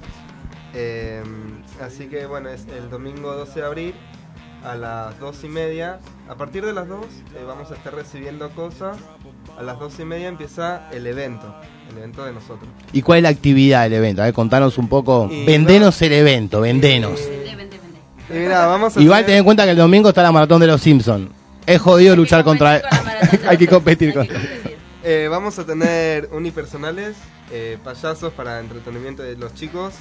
Así que bueno, es el domingo 12 de abril a las 2:30. A partir de las 2 vamos a estar recibiendo cosas. A las 2:30 empieza el evento de nosotros. ¿Y cuál es la actividad del evento? A ver, contanos un poco. Vendenos el evento, vendenos. Igual ten en cuenta que el domingo está la maratón de los Simpsons. Es jodido luchar contra... Hay que competir con... Vamos a tener unipersonales, payasos para entretenimiento de los chicos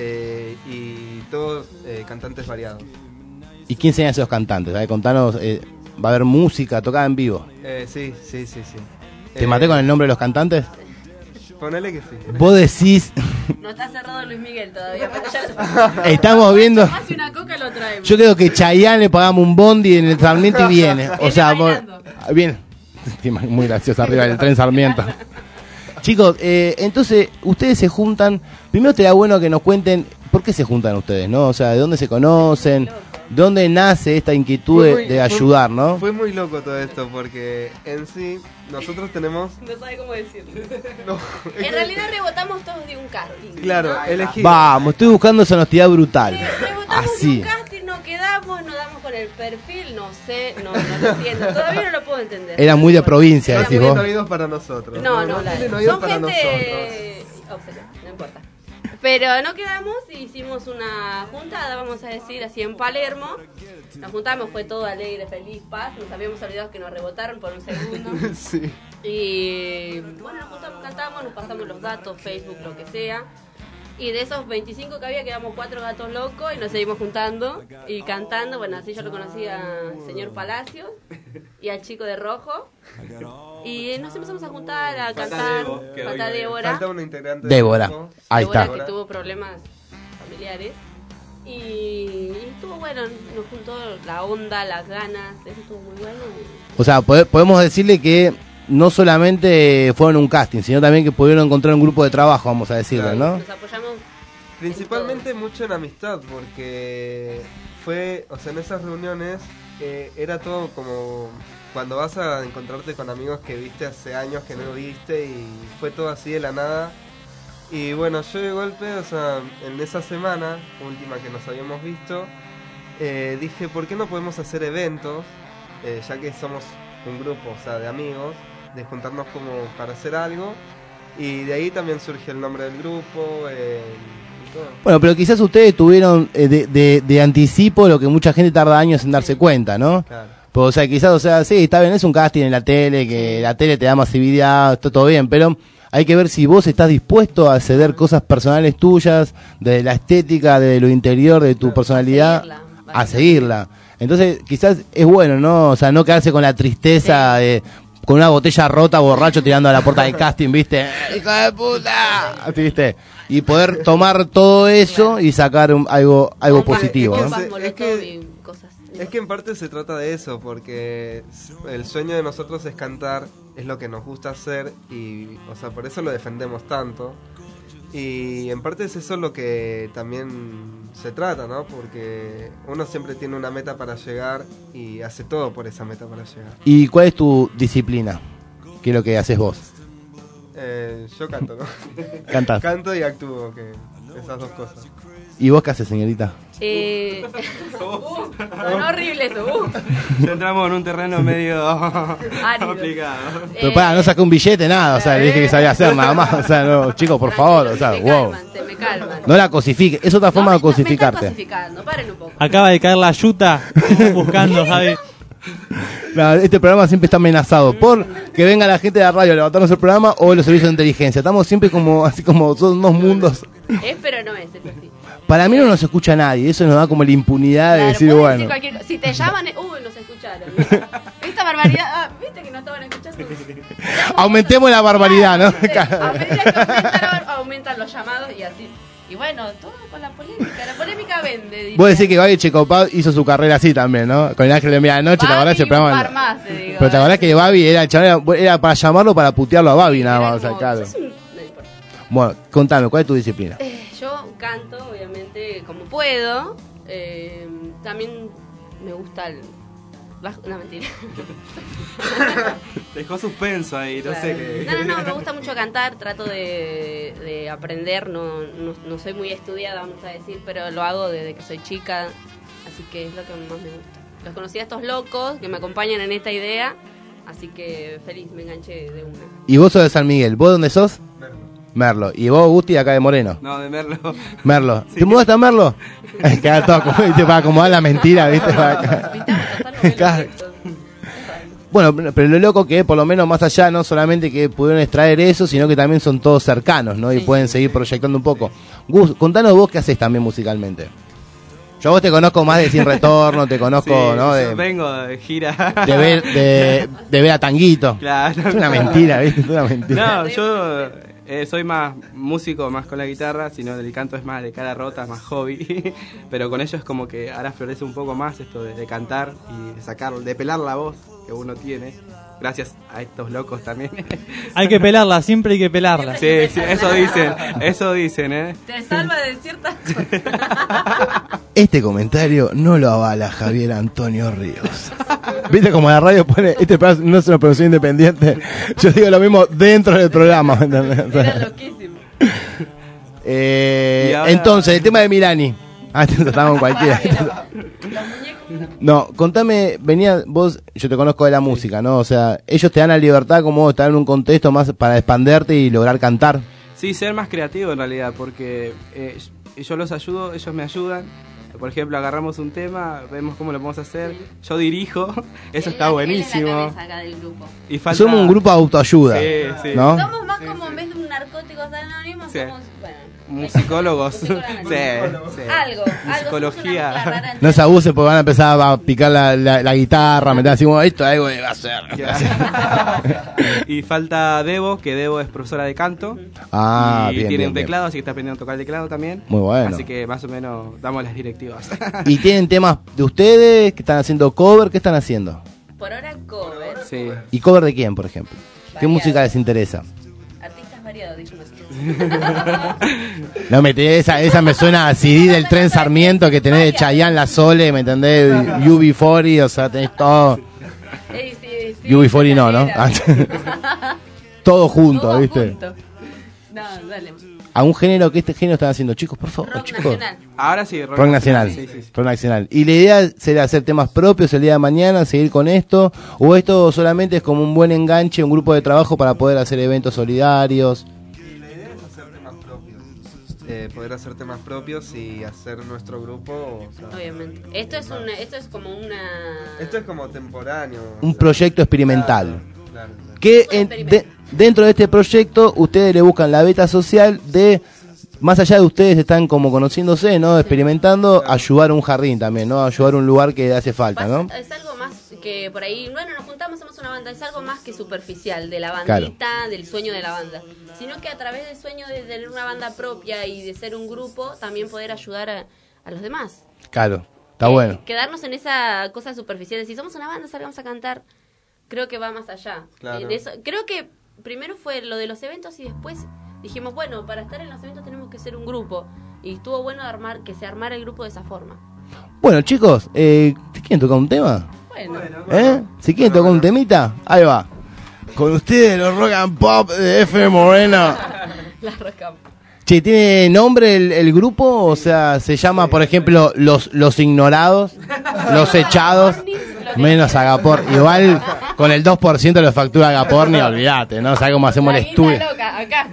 y todos cantantes variados. ¿Y quién serían esos cantantes? A ver, contanos, ¿va a haber música tocada en vivo? Sí. ¿Te maté con el nombre de los cantantes? Ponele que sí. Vos decís... No está cerrado Luis Miguel todavía, pero ya... Estamos viendo... Hace una coca lo traemos. Yo creo que Chayanne le pagamos un bondi en el Sarmiento y viene. O sea, viene. Muy gracioso arriba del tren Sarmiento. Chicos, entonces ustedes se juntan. Primero te da bueno que nos cuenten por qué se juntan ustedes, ¿no? O sea, de dónde se conocen, dónde nace esta inquietud de ayudar, ¿no? Fue muy loco todo esto porque en sí nosotros tenemos... No sabe cómo decirlo. En realidad rebotamos todos de un casting. Claro, elegí. Vamos, estoy buscando esa honestidad brutal. Rebotamos así. de un casting, no quedamos, no damos con el perfil, no sé, no lo entiendo. Todavía no lo puedo entender. Era muy de provincia, decís vos. Tienen oídos para nosotros. No, tienen oídos son para gente... nosotros. No importa. Pero no quedamos y hicimos una juntada, vamos a decir, así en Palermo. Nos juntamos, fue todo alegre, feliz, paz. Nos habíamos olvidado que nos rebotaron por un segundo. Sí. Y bueno, nos juntamos, cantamos, nos pasamos los datos, Facebook, lo que sea. Y de esos 25 que había, quedamos 4 gatos locos y nos seguimos juntando y cantando. Bueno, así yo lo conocí al señor Palacios y al chico de rojo. Y nos empezamos a juntar, a cantar. Falta Débora. Falta una integrante. Débora, ahí Débora, está. que tuvo problemas familiares. Y estuvo bueno, nos juntó la onda, las ganas, eso estuvo muy bueno. O sea, podemos decirle que no solamente fueron un casting, sino también que pudieron encontrar un grupo de trabajo, vamos a decirle, claro, ¿no? Nos apoyamos Principalmente mucho en amistad, porque fue, o sea, en esas reuniones era todo como cuando vas a encontrarte con amigos que viste hace años que no viste y fue todo así de la nada. Y bueno, yo de golpe, o sea, en esa semana última que nos habíamos visto, dije, ¿por qué no podemos hacer eventos? Ya que somos un grupo, o sea, de amigos, de juntarnos como para hacer algo. Y de ahí también surge el nombre del grupo y todo. Bueno, pero quizás ustedes tuvieron de anticipo lo que mucha gente tarda años en darse cuenta, ¿no? Claro. Pues, o sea, quizás, o sea, sí, está bien, es un casting en la tele, que la tele te da masividad, está todo bien, pero hay que ver si vos estás dispuesto a ceder cosas personales tuyas, de la estética, de lo interior, de tu personalidad, a seguirla. Entonces, quizás es bueno, ¿no? O sea, no quedarse con la tristeza de... con una botella rota, borracho, tirando a la puerta del casting, ¿viste? ¡Hijo de puta! ¿Viste? Y poder tomar todo eso y sacar algo positivo, ¿no? Es que en parte se trata de eso, porque el sueño de nosotros es cantar, es lo que nos gusta hacer y, o sea, por eso lo defendemos tanto. Y en parte es eso lo que también se trata, ¿no? Porque uno siempre tiene una meta para llegar y hace todo por esa meta para llegar. ¿Y cuál es tu disciplina? ¿Qué es lo que haces vos? Yo canto, ¿no? Cantás. Canto y actúo, que esas dos cosas. ¿Y vos qué haces, señorita? No, horrible eso. Ya entramos en un terreno medio complicado. Pero para, no saqué un billete, nada, o sea, le dije que sabía hacer nada más, o sea, no, chicos, por favor, o sea, wow. Me calman. No la cosifique, es otra forma de cosificarte. Paren un poco. Acaba de caer la yuta buscando, Javi. No, este programa siempre está amenazado por que venga la gente de la radio a levantarnos el programa o los servicios de inteligencia. Estamos siempre como así como son dos mundos. Pero no es así. Para mí no nos escucha nadie, eso nos da como la impunidad de decir, bueno. Si te llaman, nos escucharon. Esta barbaridad, viste que no estaban escuchando. Aumentemos la barbaridad, ¿no? A medida que aumentan los llamados y así. Y bueno, todo con la polémica. La polémica vende. Diría. Vos decís que Babi Checopau hizo su carrera así también, ¿no? Con el Ángel de Medianoche, ¿te acordás ese programa? Más, te digo, pero te acordás que Babi era para llamarlo, para putearlo a Babi nada más, o sea, claro. Bueno, contame, ¿cuál es tu disciplina? Yo canto, obviamente, como puedo. También me gusta el... No, mentira. Dejó suspenso ahí, no sé qué. No, me gusta mucho cantar, trato de aprender, no soy muy estudiada, vamos a decir, pero lo hago desde que soy chica, así que es lo que más me gusta. Los conocí a estos locos que me acompañan en esta idea, así que feliz, me enganché de una. ¿Y vos sos de San Miguel? ¿Vos dónde sos? Merlo. ¿Y vos, Gusti, acá de Moreno? No, de Merlo. Merlo. Sí. ¿Te mudaste a Merlo? Queda todo como, ¿viste? Para acomodar la mentira, ¿viste? Bueno, pero lo loco que por lo menos más allá, no solamente que pudieron extraer eso, sino que también son todos cercanos, ¿no? Y pueden seguir proyectando un poco. Gus, contanos vos qué haces también musicalmente. Yo a vos te conozco más de Sin Retorno, te conozco, sí, ¿no? Yo vengo de gira. De ver a Tanguito. Claro. Es una mentira, ¿viste? Es una mentira. No, yo soy más músico, más con la guitarra, sino el canto es más de cara rota, más hobby. Pero con ello es como que ahora florece un poco más esto de cantar y de sacar, de pelar la voz que uno tiene. Gracias a estos locos también. Hay que pelarla, siempre hay que pelarla. Sí, eso dicen, ¿eh? Te salva de ciertas cosas. Este comentario no lo avala Javier Antonio Ríos. ¿Viste como la radio pone, este programa no es una producción independiente? Yo digo lo mismo dentro del programa. Era loquísimo. Entonces, el tema de Milani. Estamos en cualquiera. No, contame, vos, yo te conozco de la música, ¿no? O sea, ellos te dan la libertad como estar en un contexto más para expanderte y lograr cantar. Sí, ser más creativo en realidad, porque yo los ayudo, ellos me ayudan. Por ejemplo, agarramos un tema, vemos cómo lo podemos hacer, yo dirijo, eso está buenísimo. Él es la cabeza acá del grupo. Y falta... Somos un grupo de autoayuda, sí. ¿no? Somos más como en vez de un narcóticos anónimos, somos, musicólogos. Sí. Algo. Psicología. No se abuse porque van a empezar a picar la guitarra, meter así como esto, algo va a hacer. Y falta Debo, que Debo es profesora de canto. Y tiene bien, un teclado, así que está aprendiendo a tocar el teclado también. Muy bueno. Así que más o menos damos las directivas. ¿Y tienen temas de ustedes? ¿Que están haciendo cover? ¿Qué están haciendo? Por ahora cover. Sí. ¿Y cover de quién, por ejemplo? ¿Qué música les interesa? Artistas variados, dijimos. No, esa me suena a CD del Tren Sarmiento que tenés de Chayanne, La Sole, ¿me entendés? UB40, o sea, tenés todo. UB40 no. Todo junto, ¿viste? Junto. No, dale. A un género que este género están haciendo, chicos, por favor, Rock chicos. nacional. Ahora sí, Rock nacional. Sí. Rock nacional. ¿Y la idea será hacer temas propios el día de mañana, seguir con esto? ¿O esto solamente es como un buen enganche, un grupo de trabajo para poder hacer eventos solidarios? Y la idea es hacer temas propios. Poder hacer temas propios y hacer nuestro grupo. O sea, Obviamente. Esto es como una... Esto es como temporáneo. Un proyecto experimental. Claro. Que dentro de este proyecto ustedes le buscan la beta social de, más allá de ustedes están como conociéndose, ¿no? Experimentando, ayudar a un jardín también, ¿no? Ayudar a un lugar que hace falta, ¿no? Es algo más que por ahí, bueno, nos juntamos, hacemos una banda, es algo más que superficial de la bandita, del sueño de la banda, sino que a través del sueño de tener una banda propia y de ser un grupo, también poder ayudar a los demás. Claro, está bueno. Quedarnos en esa cosa superficial de si somos una banda, salgamos a cantar, creo que va más allá. Claro. De eso, creo que primero fue lo de los eventos y después dijimos, bueno, para estar en los eventos tenemos que ser un grupo. Y estuvo bueno que se armara el grupo de esa forma. Bueno, chicos, ¿quieren tocar un tema? Bueno. Si quieren tocar un temita, ahí va. Con ustedes los Rock and Pop de F. Moreno. La Rock and Pop. Che, ¿tiene nombre el grupo? O sea, se llama, por ejemplo, Los Ignorados, Los Echados, menos Agapor. Igual, con el 2% de factura Agapor, ni olvídate, ¿no? ¿Sabes cómo hacemos el estudio? Loca, acá.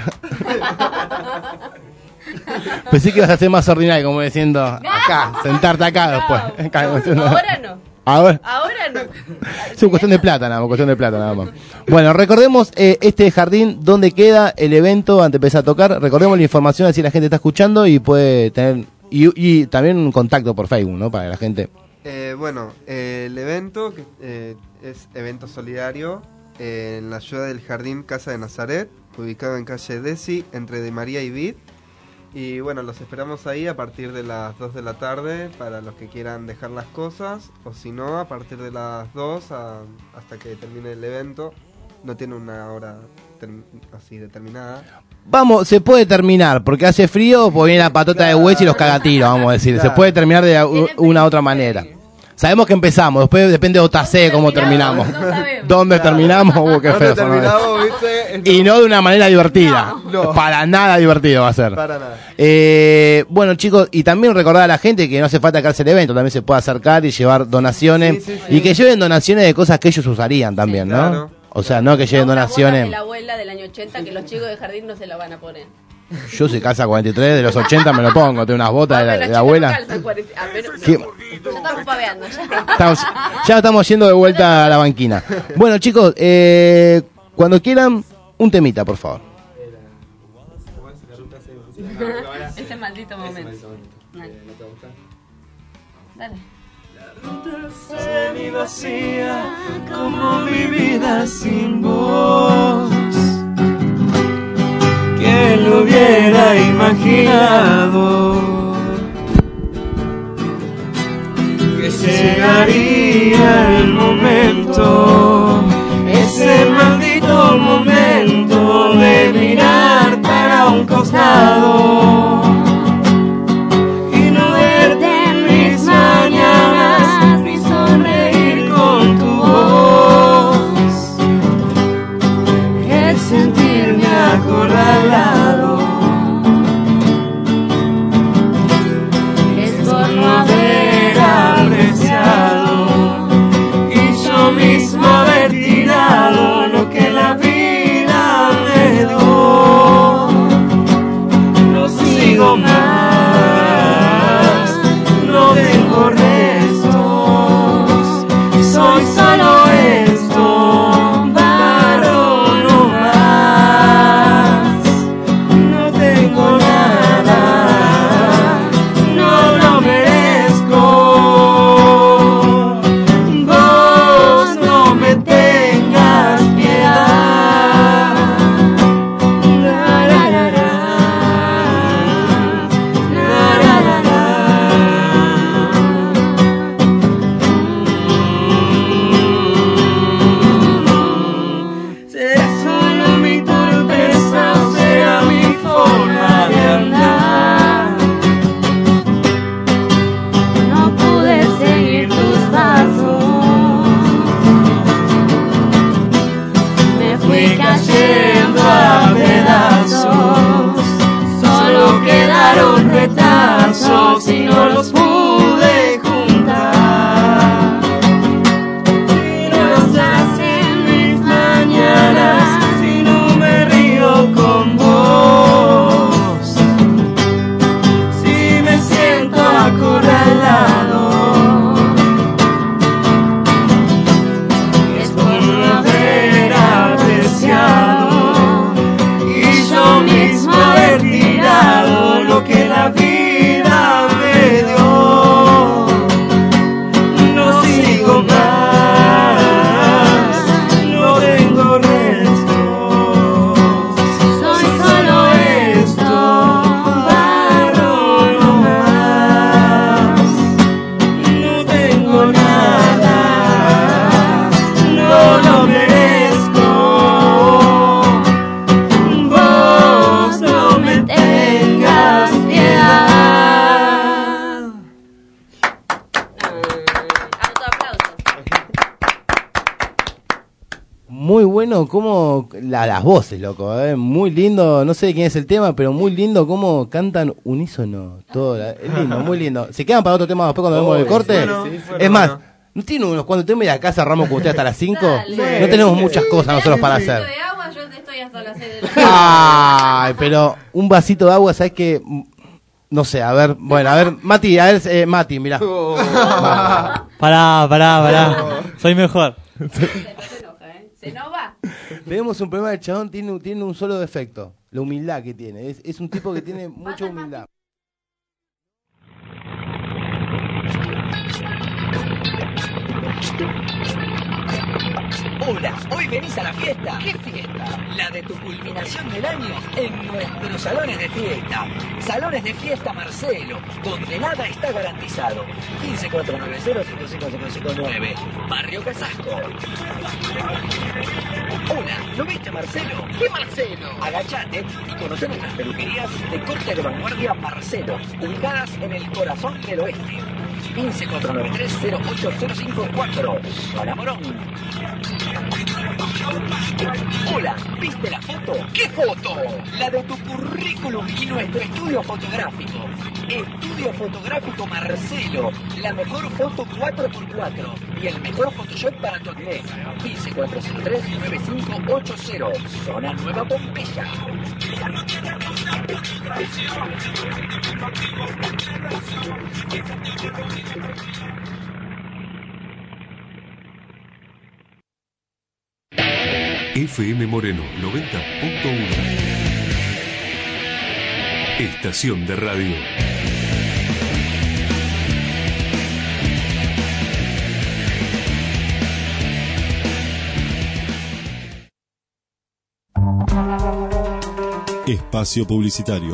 Pensé que ibas a ser más ordinario, como diciendo, acá, sentarte acá después. Ahora no. Ahora no. Es una cuestión de plata nada más. Bueno, recordemos este jardín, dónde queda el evento antes de empezar a tocar. Recordemos la información, así la gente está escuchando y puede tener... Y también un contacto por Facebook, ¿no? Para la gente. Bueno, el evento es evento solidario en la ayuda del Jardín Casa de Nazaret, ubicado en calle Desi, entre De María y Vid. Y bueno, los esperamos ahí a partir de las 2 de la tarde para los que quieran dejar las cosas, o si no, a partir de las 2 hasta que termine el evento. No tiene una hora así determinada. Vamos, se puede terminar, porque hace frío, pues viene la patota de hueso y los cagatiros, vamos a decir. Claro. Se puede terminar de una u otra manera. Sabemos que empezamos, después depende de OTC cómo terminamos. ¿Dónde terminamos? Qué feo. Y no de una manera divertida. No. Para nada divertido va a ser. Para nada. Bueno, chicos, y también recordar a la gente que no hace falta quedarse el evento, también se puede acercar y llevar donaciones. Sí. Y que lleven donaciones de cosas que ellos usarían también, ¿no? Claro. O sea, no que lleven donaciones. De la abuela del año 80 que los chicos de jardín no se la van a poner. Yo soy calza 43, de los 80 me lo pongo, tengo unas botas de la abuela. Ya estamos paveando. Ya estamos yendo de vuelta a la banquina. Bueno, chicos, cuando quieran, un temita, por favor. Ese maldito momento. Dale. Semi-vacía como mi vida sin voz. ¿Quién lo hubiera imaginado? Que llegaría el momento, ese maldito momento de mirar para un costado y no verte en mis mañanas ni sonreír con tu voz, es sentirme acorralado, es por no haber apreciado y yo mismo haber tirado lo que la vida me dio. No sé cómo las voces, loco, muy lindo, no sé de quién es el tema, pero muy lindo cómo cantan unísono, todo, es lindo, muy lindo. ¿Se quedan para otro tema después cuando vemos el corte? Es más, ¿no tiene unos cuantos temas y acá cerramos con usted hasta las 5? No tenemos muchas cosas nosotros para hacer. De agua, yo estoy hasta las 6 de la Ay, pero un vasito de agua, ¿sabes qué? No sé, a ver, bueno, a ver, Mati, Mati, mirá. Pará. Soy mejor. Se nos va. Tenemos un problema del chabón, tiene un solo defecto, la humildad que tiene. Es un tipo que tiene mucha humildad. Hola, hoy venís a la fiesta. ¿Qué fiesta? La de tu culminación del año en nuestros salones de fiesta. Salones de fiesta Marcelo, donde nada está garantizado. 15490-55559, Barrio Casasco. Hola, ¿lo viste, Marcelo? ¿Qué Marcelo? Agachate y conoce nuestras peluquerías de corte de vanguardia Marcelo, ubicadas en el corazón del oeste. 15493-08054, Zona Morón. Hola, ¿viste la foto? ¿Qué foto? La de tu currículum y nuestro estudio fotográfico. Estudio fotográfico Marcelo, la mejor foto 4x4 y el mejor Photoshop para tu acné. 15403-9580, Zona Nueva Pompeya. FM Moreno 90.1. Estación de radio. Espacio publicitario.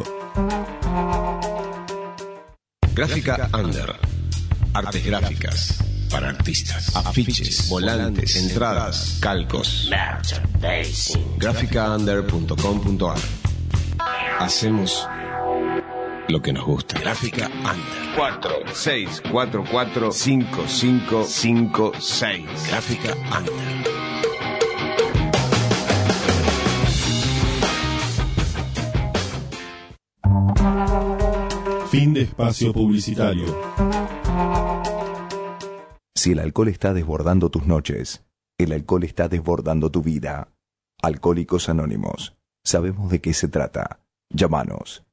Gráfica Under. Artes gráficas para artistas. Afiches, volantes, entradas, calcos. Gráficaunder.com.ar. Hacemos lo que nos gusta. Gráfica Under. 46445556. Gráfica Under. Fin de espacio publicitario. Si el alcohol está desbordando tus noches, el alcohol está desbordando tu vida. Alcohólicos Anónimos. Sabemos de qué se trata. Llámanos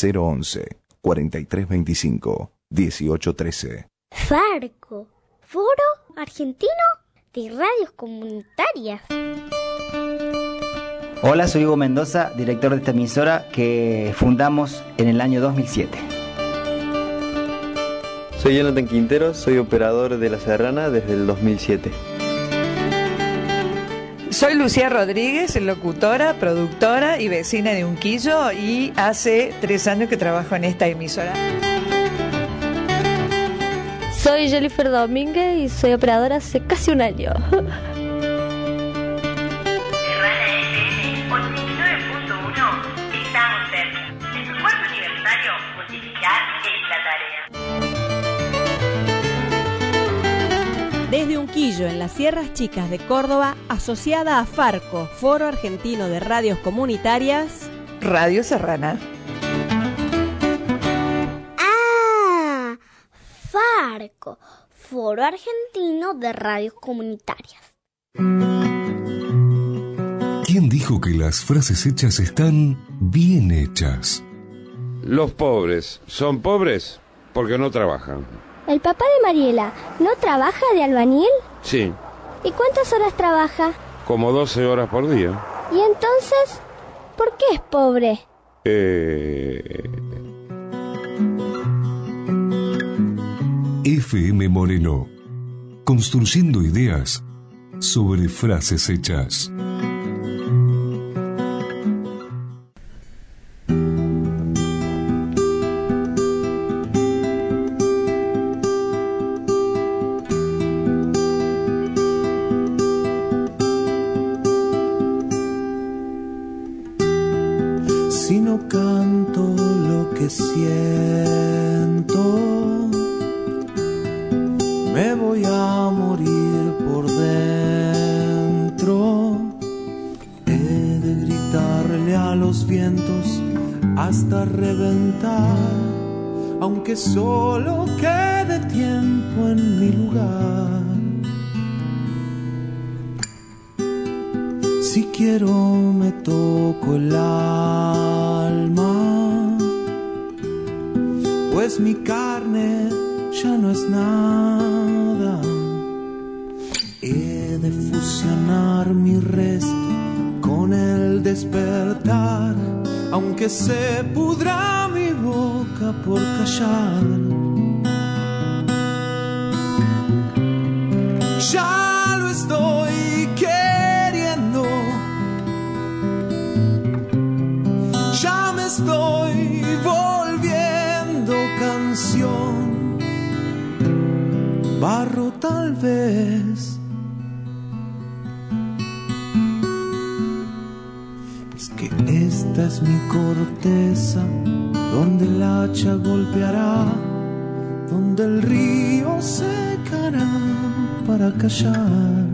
011-4325-1813. Farco, Foro Argentino de Radios Comunitarias. Hola, soy Hugo Mendoza, director de esta emisora que fundamos en el año 2007. Soy Jonathan Quintero, soy operador de La Serrana desde el 2007. Soy Lucía Rodríguez, locutora, productora y vecina de Unquillo, y hace 3 años que trabajo en esta emisora. Soy Jennifer Domínguez y soy operadora hace casi 1 año. Desde Unquillo, en las Sierras Chicas de Córdoba, asociada a Farco, Foro Argentino de Radios Comunitarias, Radio Serrana. ¡Ah! Farco, Foro Argentino de Radios Comunitarias. ¿Quién dijo que las frases hechas están bien hechas? Los pobres son pobres porque no trabajan. ¿El papá de Mariela no trabaja de albañil? Sí, ¿Y cuántas horas trabaja? como 12 horas por día. ¿Y entonces por qué es pobre? FM Moreno. Construyendo ideas sobre frases hechas. Si no canto lo que siento, me voy a morir por dentro. los vientos hasta reventar, aunque solo quede tiempo en mi lugar. Si quiero me toco el alma, pues mi carne ya no es nada. He de fusionar mi resto con el despertar, aunque se pudra mi boca por callar. Ya lo estoy queriendo, ya me estoy volviendo canción. Barro tal vez, es que esta es mi corteza, donde el hacha golpeará, donde el río secará para callar.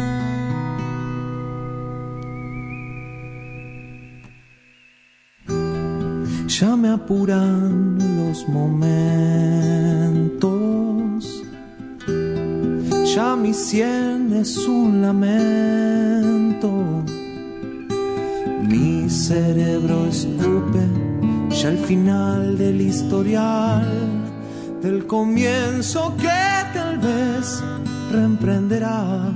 Ya me apuran los momentos, ya mi sien es un lamento. Mi cerebro escupe ya el final del historial, del comienzo que tal vez reemprenderá.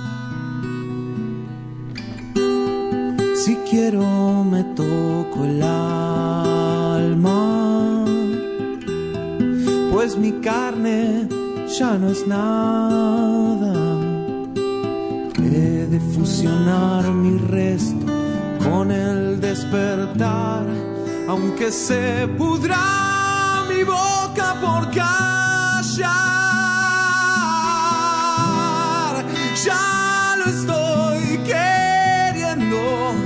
Si quiero me toco el alma, pues mi carne ya no es nada. He de fusionar mi resto con el despertar, aunque se pudra mi boca por callar. Ya lo estoy queriendo,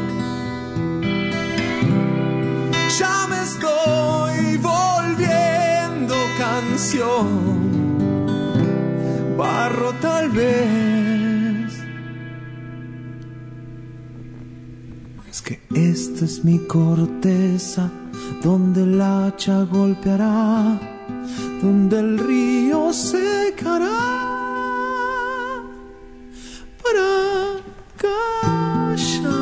ya me estoy volviendo canción. Barro tal vez, es que esta es mi corteza, donde el hacha golpeará, donde el río secará para callar.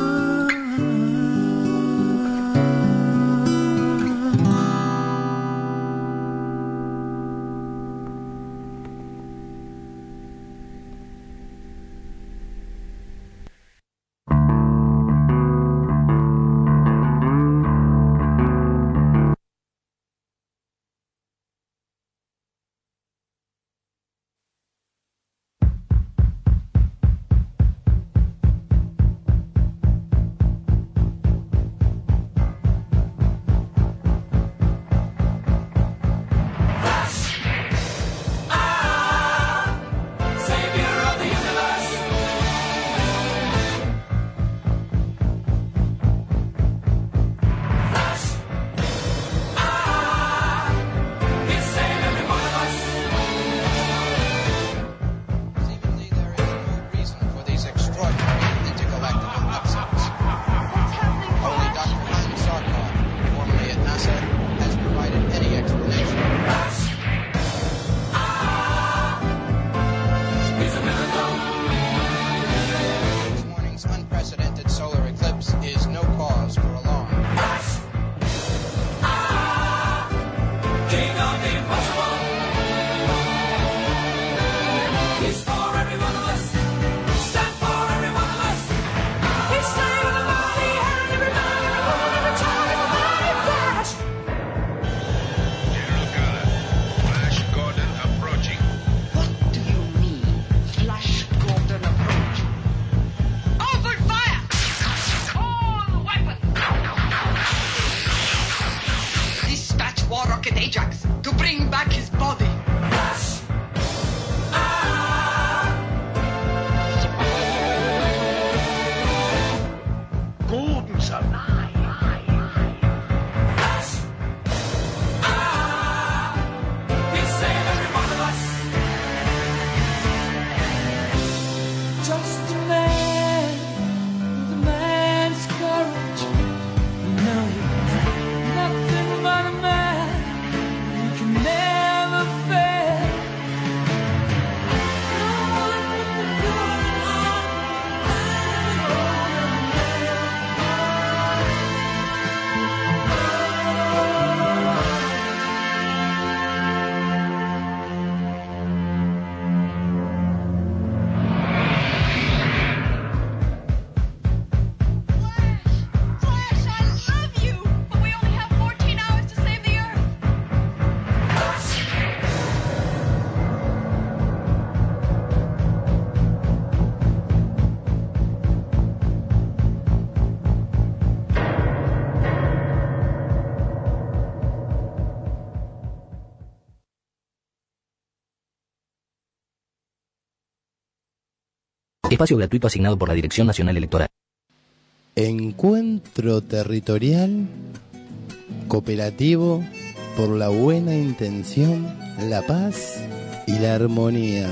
Espacio gratuito asignado por la Dirección Nacional Electoral. Encuentro territorial cooperativo por la buena intención, la paz y la armonía.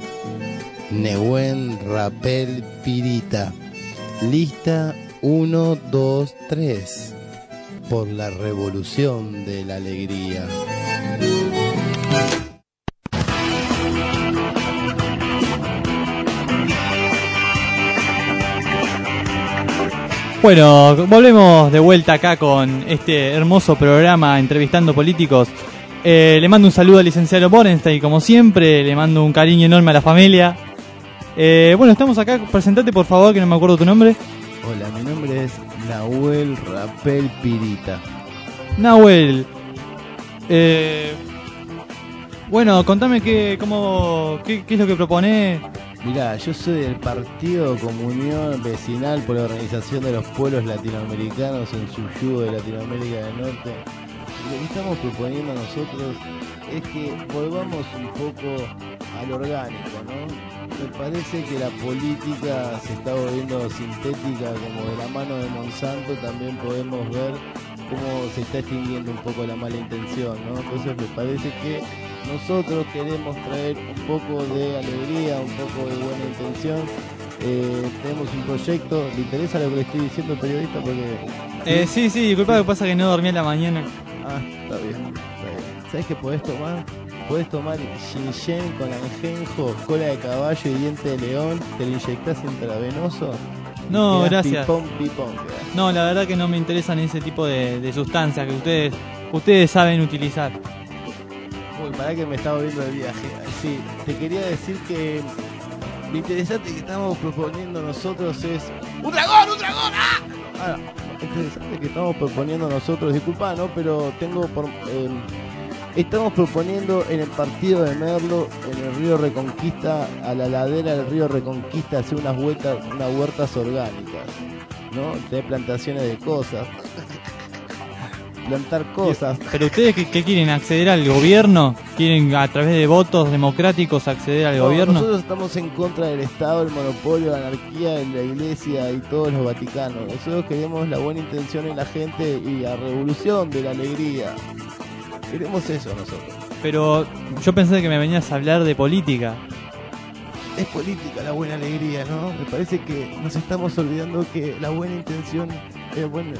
Nehuen Rapel Pirita. Lista 1, 2, 3. Por la revolución de la alegría. Bueno, volvemos de vuelta acá con este hermoso programa Entrevistando Políticos. Le mando un saludo al licenciado Borenstein, como siempre, le mando un cariño enorme a la familia. Bueno, estamos acá, presentate por favor, que no me acuerdo tu nombre. Hola, mi nombre es Nahuel Rapel Pirita. Nahuel, bueno, contame qué es lo que proponés. Mirá, yo soy del Partido Comunión Vecinal por la Organización de los Pueblos Latinoamericanos en Subyugo de Latinoamérica del Norte. Lo que estamos proponiendo nosotros es que volvamos un poco al orgánico, ¿no? Me parece que la política se está volviendo sintética, como de la mano de Monsanto también podemos ver cómo se está extinguiendo un poco la mala intención, ¿no? Entonces me parece que nosotros queremos traer un poco de alegría, un poco de buena intención. Tenemos un proyecto. ¿Le interesa lo que le estoy diciendo al periodista? Porque sí, disculpa, lo que pasa es que no dormí en la mañana. Ah, está bien. ¿Sabes qué podés tomar? Podés tomar ginseng con anjenjo, cola de caballo y diente de león. Te lo inyectás intravenoso. No, gracias. Pipón, no, la verdad que no me interesan ese tipo de sustancias que ustedes saben utilizar. Uy, pará que me estaba volviendo de viaje. Sí, te quería decir que lo interesante que estamos proponiendo nosotros es... ¡Un dragón! ¡Ah! Lo interesante que estamos proponiendo nosotros, disculpa, ¿no? Pero estamos proponiendo en el partido de Merlo, en el río Reconquista, a la ladera del río Reconquista, hacer unas huertas orgánicas, ¿no? Tener plantaciones de cosas. Plantar cosas. ¿Pero ustedes qué quieren? ¿Acceder al gobierno? ¿Quieren a través de votos democráticos acceder al gobierno? Nosotros estamos en contra del Estado, el monopolio, la anarquía de la Iglesia y todos los vaticanos. Nosotros queremos la buena intención en la gente y la revolución de la alegría. Queremos eso nosotros. Pero yo pensé que me venías a hablar de política. Es política la buena alegría, ¿no? Me parece que nos estamos olvidando que la buena intención es buena.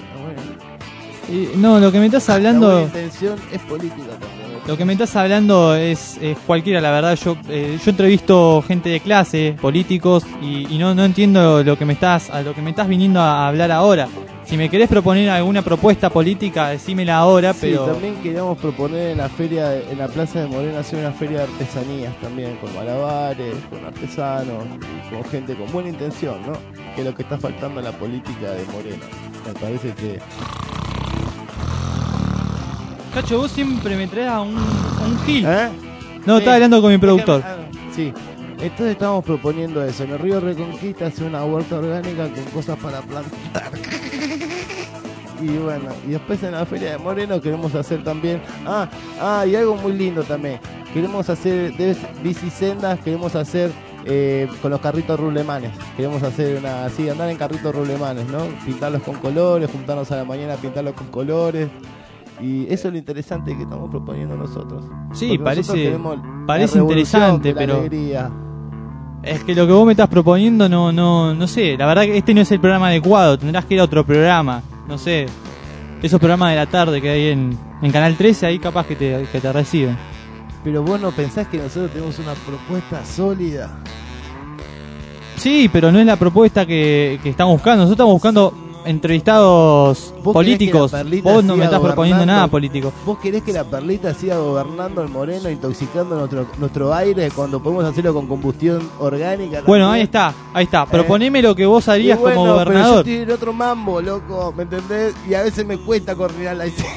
No, lo que me estás hablando... La buena intención es política también. Lo que me estás hablando es cualquiera, la verdad. Yo entrevisto gente de clase, políticos, y no entiendo a lo que me estás viniendo a hablar ahora. Si me querés proponer alguna propuesta política, decímela ahora, pero... Sí, también queríamos proponer en la Plaza de Moreno, hacer una feria de artesanías también, con malabares, con artesanos, y con gente con buena intención, ¿no? Que es lo que está faltando en la política de Moreno. Me parece que... Cacho, vos siempre me traes a un gil. No, sí. Estaba hablando con mi productor. Sí. Entonces estamos proponiendo eso. En el río Reconquista hacer una huerta orgánica con cosas para plantar. Y bueno, y después en la Feria de Moreno queremos hacer también... y algo muy lindo también. Queremos hacer bicisendas, queremos hacer con los carritos rulemanes. Queremos hacer andar en carritos rulemanes, ¿no? Pintarlos con colores, juntarnos a la mañana a pintarlos con colores. Y eso es lo interesante que estamos proponiendo nosotros. Sí, porque parece interesante, pero alegría. Es que lo que vos me estás proponiendo no sé. La verdad que este no es el programa adecuado. Tendrás que ir a otro programa. No sé. Esos programas de la tarde que hay en Canal 13, ahí capaz que te reciben. Pero vos no pensás que nosotros tenemos una propuesta sólida. Sí, pero no es la propuesta que estamos buscando. Nosotros estamos buscando entrevistados políticos. Vos no me estás proponiendo nada político. ¿Vos querés que la Perlita siga gobernando el Moreno, intoxicando nuestro aire cuando podemos hacerlo con combustión orgánica? Bueno, también? ahí está. Proponeme lo que vos harías como gobernador. Pero yo estoy en otro mambo, loco, ¿me entendés? Y a veces me cuesta coordinar la idea.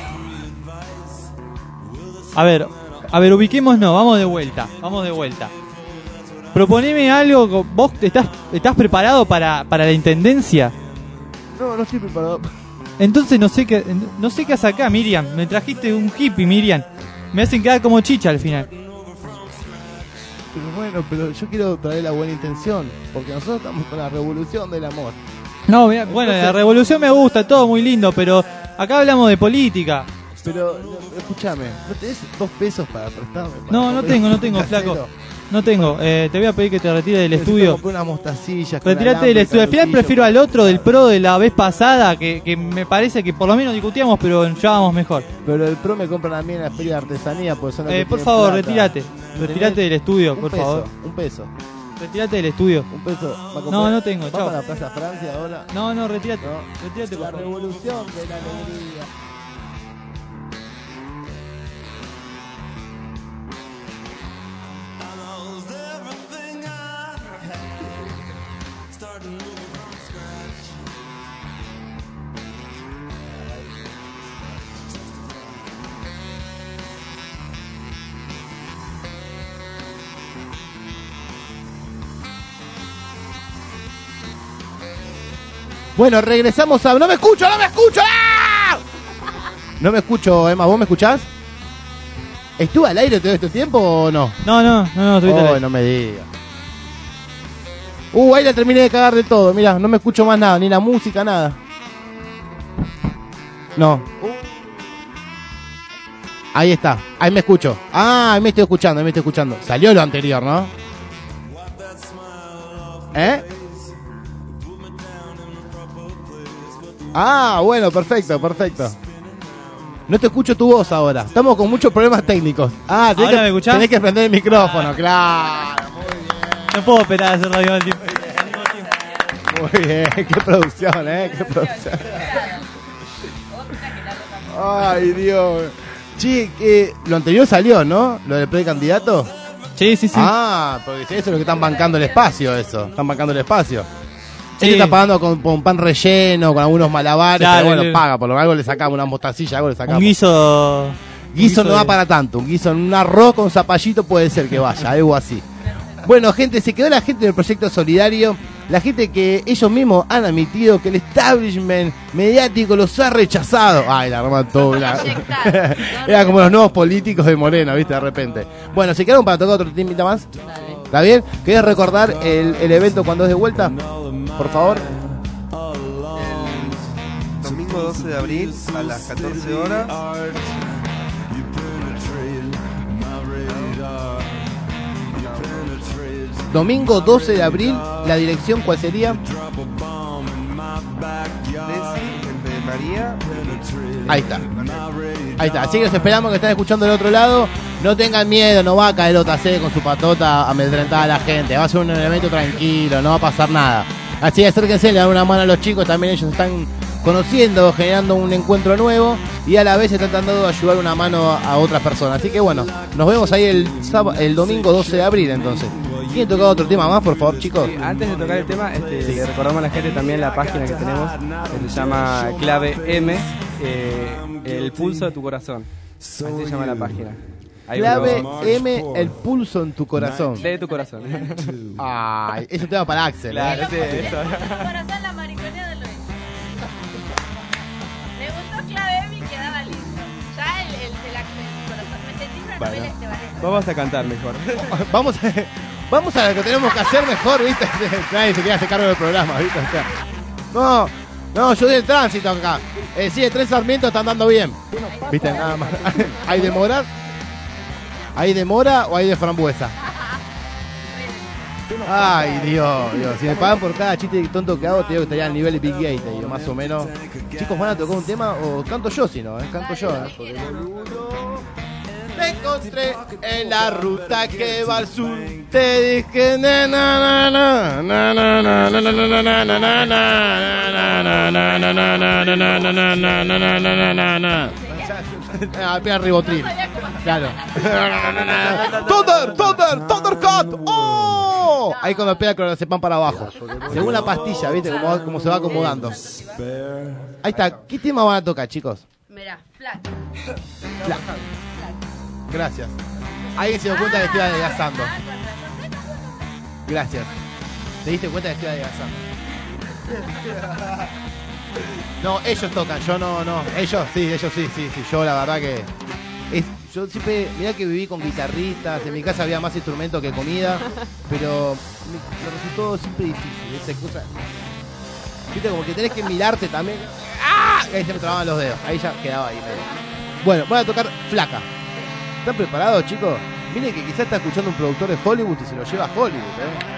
A ver, ubiquémonos, vamos de vuelta. Proponeme algo. ¿Vos estás preparado para la intendencia? No estoy preparado. Entonces no sé qué haces acá, Miriam. Me trajiste un hippie, Miriam. Me hacen quedar como chicha al final. Pero bueno, Bueno, pero yo quiero traer la buena intención, porque nosotros estamos con la revolución del amor. No, mira, bueno, la revolución me gusta, todo muy lindo, pero acá hablamos de política. Pero, escúchame, ¿no tenés 2 pesos para prestarme? No tengo, flaco. No tengo. Te voy a pedir que te retires del estudio. Una mostacilla. Retirate del estudio. Al final prefiero al otro del pro de la vez pasada, que me parece que por lo menos discutíamos, pero llevábamos mejor. Pero el pro me compran a mí en la feria de artesanía. Pues son por favor, retírate. Retirate del estudio, por favor. Un peso. Retirate del estudio. Un peso. No tengo. Chao. ¿Vas para la Plaza Francia ahora? No, retírate. Retírate, por la favor. revolución de la alegría. Bueno, regresamos a... ¡No me escucho! ¡Ah! No me escucho, Emma. ¿Vos me escuchás? ¿Estuve al aire todo este tiempo o no? No, estuviste al aire. No me digas. Ahí la terminé de cagar de todo. Mirá, no me escucho más nada, ni la música, nada. No. Ahí está, ahí me escucho. Ahí me estoy escuchando. Salió lo anterior, ¿no? Bueno, perfecto. No te escucho tu voz ahora. Estamos con muchos problemas técnicos. ¿Ahora me escuchás? Tenés que prender el micrófono, claro. Muy bien. No puedo operar hacer radio al tiempo. Muy bien, qué producción, qué producción. Ay, Dios. Che, lo anterior salió, ¿no? Lo del precandidato. Sí. Porque eso es lo que están bancando el espacio, eso. Están bancando el espacio. Sí. Él está pagando con pan relleno, con algunos malabares, claro, pero bueno, paga, por lo menos algo le sacamos, una mostacilla, algo le sacamos. Un guiso no va para tanto, un guiso en un arroz con zapallito puede ser que vaya, algo así. Bueno, gente, se quedó la gente del proyecto solidario, la gente que ellos mismos han admitido que el establishment mediático los ha rechazado. Ay, la arma todo. Era como los nuevos políticos de Morena, ¿viste? De repente. Bueno, ¿se quedaron para tocar otro temita más? ¿Está bien? ¿Querés recordar el evento cuando es de vuelta? Por favor. El domingo 12 de abril a las 14 horas. Domingo 12 de abril, la dirección, ¿cuál sería? María. Ahí está, así que los esperamos que están escuchando del otro lado. No tengan miedo, no va a caer otra sede con su patota amedrentada a la gente. Va a ser un evento tranquilo, no va a pasar nada. Así que acérquense, le dan una mano a los chicos. También ellos están conociendo, generando un encuentro nuevo y a la vez están tratando de ayudar una mano a otras personas. Así que bueno, nos vemos ahí el domingo 12 de abril entonces. ¿Quieren tocar otro tema más, por favor, chicos? Sí, antes de tocar el tema, recordamos a la gente también la página que tenemos, que se llama Clave M, el pulso de tu corazón. Así se llama la página. Clave M, el pulso en tu corazón. De tu corazón. Ay, es un tema para Axel. Claro, sí, eso. Corazón, la mariconera de Luis. Me gustó Clave M y quedaba lindo. Ya el corazón. Me sentí una novela estebanesa. Vamos a cantar mejor. Vamos a lo que tenemos que hacer mejor, ¿viste? Nadie se quiere hacer cargo del programa, ¿viste? O sea, no, yo doy el tránsito acá. Sí, el tren Sarmiento está andando bien. ¿Viste? Nada más. ¿Hay demora? ¿Hay demora o hay de frambuesa? Ay, Dios. Si me pagan por cada chiste tonto que hago, te digo que estaría al nivel de Big Gate, te digo, más o menos. Chicos, ¿van a tocar un tema o canto yo si no? Canto yo, porque me encontré en la ruta que va al sur. Te dije na na na na na na na na na na na na na. Pega Ribotril. Claro. Thundercat. ¡Oh! Ahí cuando pega clonazepam para abajo. Según la pastilla, ¿viste? Como se va acomodando. Ahí está. ¿Qué tema van a tocar, chicos? Mirá, Flac. Gracias. Alguien se dio cuenta que estoy adelgazando. Gracias. ¿Te diste cuenta que estoy adelgazando? No, ellos tocan, yo no. Ellos sí. Yo la verdad que... yo siempre, mirá que viví con guitarristas, en mi casa había más instrumentos que comida, pero me resultó siempre difícil, esa cosa. Viste, como que tenés que mirarte también. ¡Ah! Y ahí se me trababan los dedos, ahí ya quedaba ahí medio. Bueno, voy a tocar Flaca. ¿Están preparados, chicos? Miren que quizás está escuchando un productor de Hollywood y se lo lleva a Hollywood,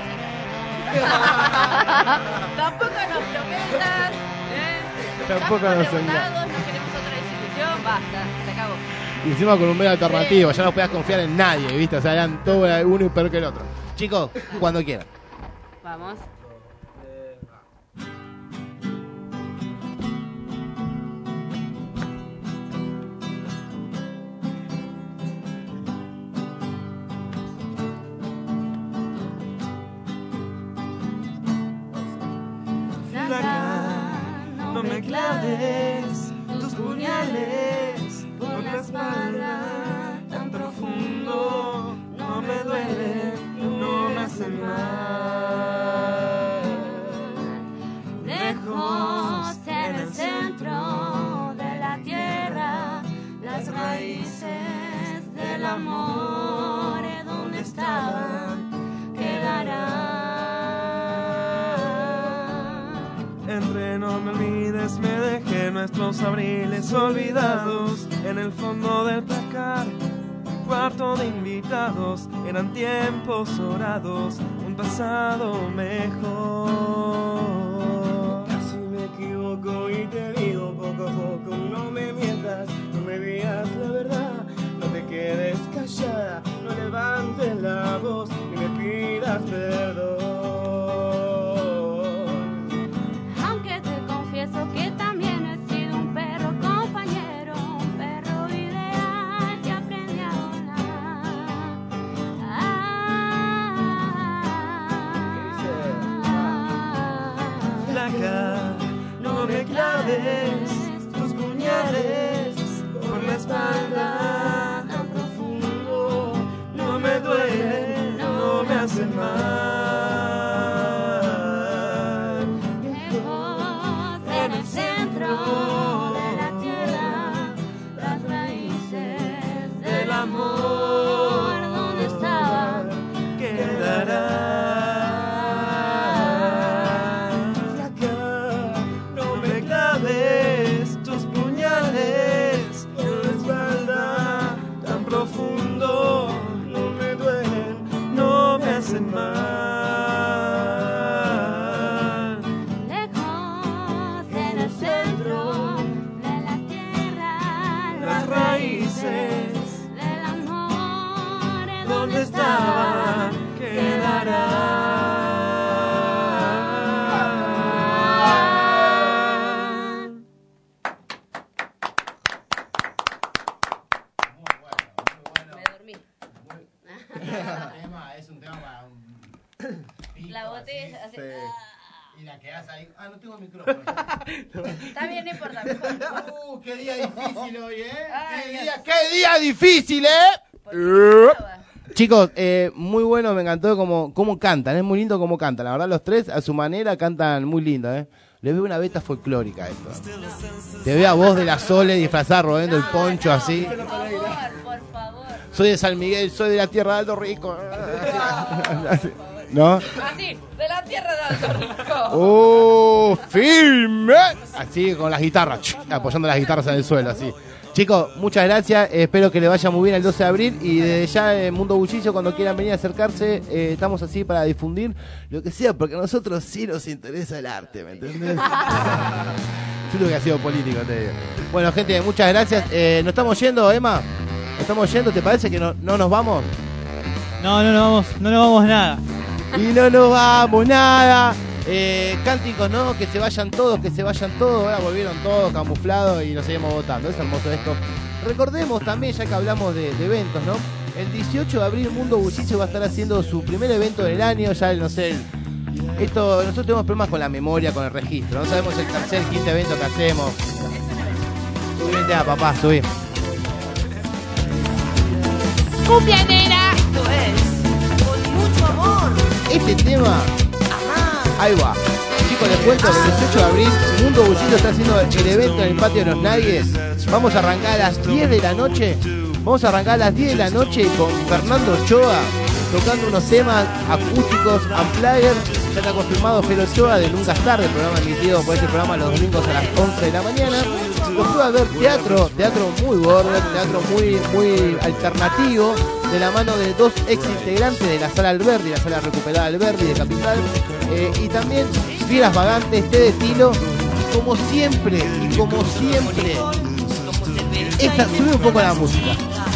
Tampoco nos prometas, Tampoco nos no queremos otra institución, basta, se acabó. Y encima con un medio alternativo, ya no podías confiar en nadie, ¿viste? O sea, eran todos uno y peor que el otro. Chicos, cuando quieran. Vamos. No me claves tus puñales por la espalda tan profundo. No me duele, no me hace mal. Lejos en el centro de la tierra, las raíces del amor, donde estaban, quedarán. Entre no me olvides, me dejé nuestros abriles olvidados en el fondo del placar. Cuarto de invitados, eran tiempos orados, un pasado mejor. Casi me equivoco y te digo poco a poco, no me mientas, no me digas la verdad, no te quedes callada, no levantes la voz ni me pidas perdón. Que también he sido un perro compañero, un perro ideal que aprendí a volar. Flaca, no me claves tus puñales por la espalda tan profundo, no me duele, no me hace mal. Amor, donde estaba, quedará. Flaca, no me claves tus puñales en la espalda tan profundo, no me duelen, no me hacen mal. Lejos en el centro de la tierra, las raíces donde estaban, quedarán. Me dormí. Es un tema para un... La botella, así. Y la quedás ahí. Ah, no tengo micrófono. Está bien, no importa. Mejor. Qué día difícil hoy, Ay, qué día difícil, Chicos, muy bueno, me encantó cómo cantan, es muy lindo cómo cantan. La verdad, los tres a su manera cantan muy lindo, Les veo una beta folclórica esto. Te veo a vos de la Sole disfrazada rodeando el poncho así. Por favor. Soy de San Miguel, soy de la tierra de Alto Rico. ¿No? Así, de la tierra de Alto Rico. ¡Firme! Así con las guitarras, apoyando las guitarras en el suelo, así. Chicos, muchas gracias, espero que les vaya muy bien el 12 de abril y desde ya en Mundo Bullicio, cuando quieran venir a acercarse, estamos así para difundir lo que sea, porque a nosotros sí nos interesa el arte, ¿me entendés? Yo creo que ha sido político, te digo. Bueno, gente, muchas gracias. ¿Nos estamos yendo, Emma? ¿Nos estamos yendo? ¿Te parece que no nos vamos? No nos vamos nada. Y no nos vamos nada. Cánticos, ¿no? Que se vayan todos. Ahora volvieron todos camuflados y nos seguimos votando. Es hermoso esto. Recordemos también, ya que hablamos de eventos, ¿no? El 18 de abril Mundo Bullicio va a estar haciendo su primer evento del año. Ya no sé, nosotros tenemos problemas con la memoria, con el registro. No sabemos el tercer, quinto evento que hacemos. Subí el tema, papá, subí. Cumbia negra. Esto es con mucho amor. Este tema, ahí va. Chicos, les cuento que el 18 de abril Mundo Bullicio está haciendo el evento en el patio de los Nagues. Vamos a arrancar a las 10 de la noche Vamos a arrancar a las 10 de la noche con Fernando Ochoa tocando unos temas acústicos, unplugged. Ya está confirmado Fer Ochoa de Nunca es Tarde, programa emitido por este programa los domingos a las 11 de la mañana. Lo fui a ver teatro muy border, teatro muy alternativo, de la mano de dos ex integrantes de la Sala Alberdi, la Sala Recuperada Alberdi de Capital, y también Fieras Vagantes, Té de Estilo, y como siempre, sube un poco la música.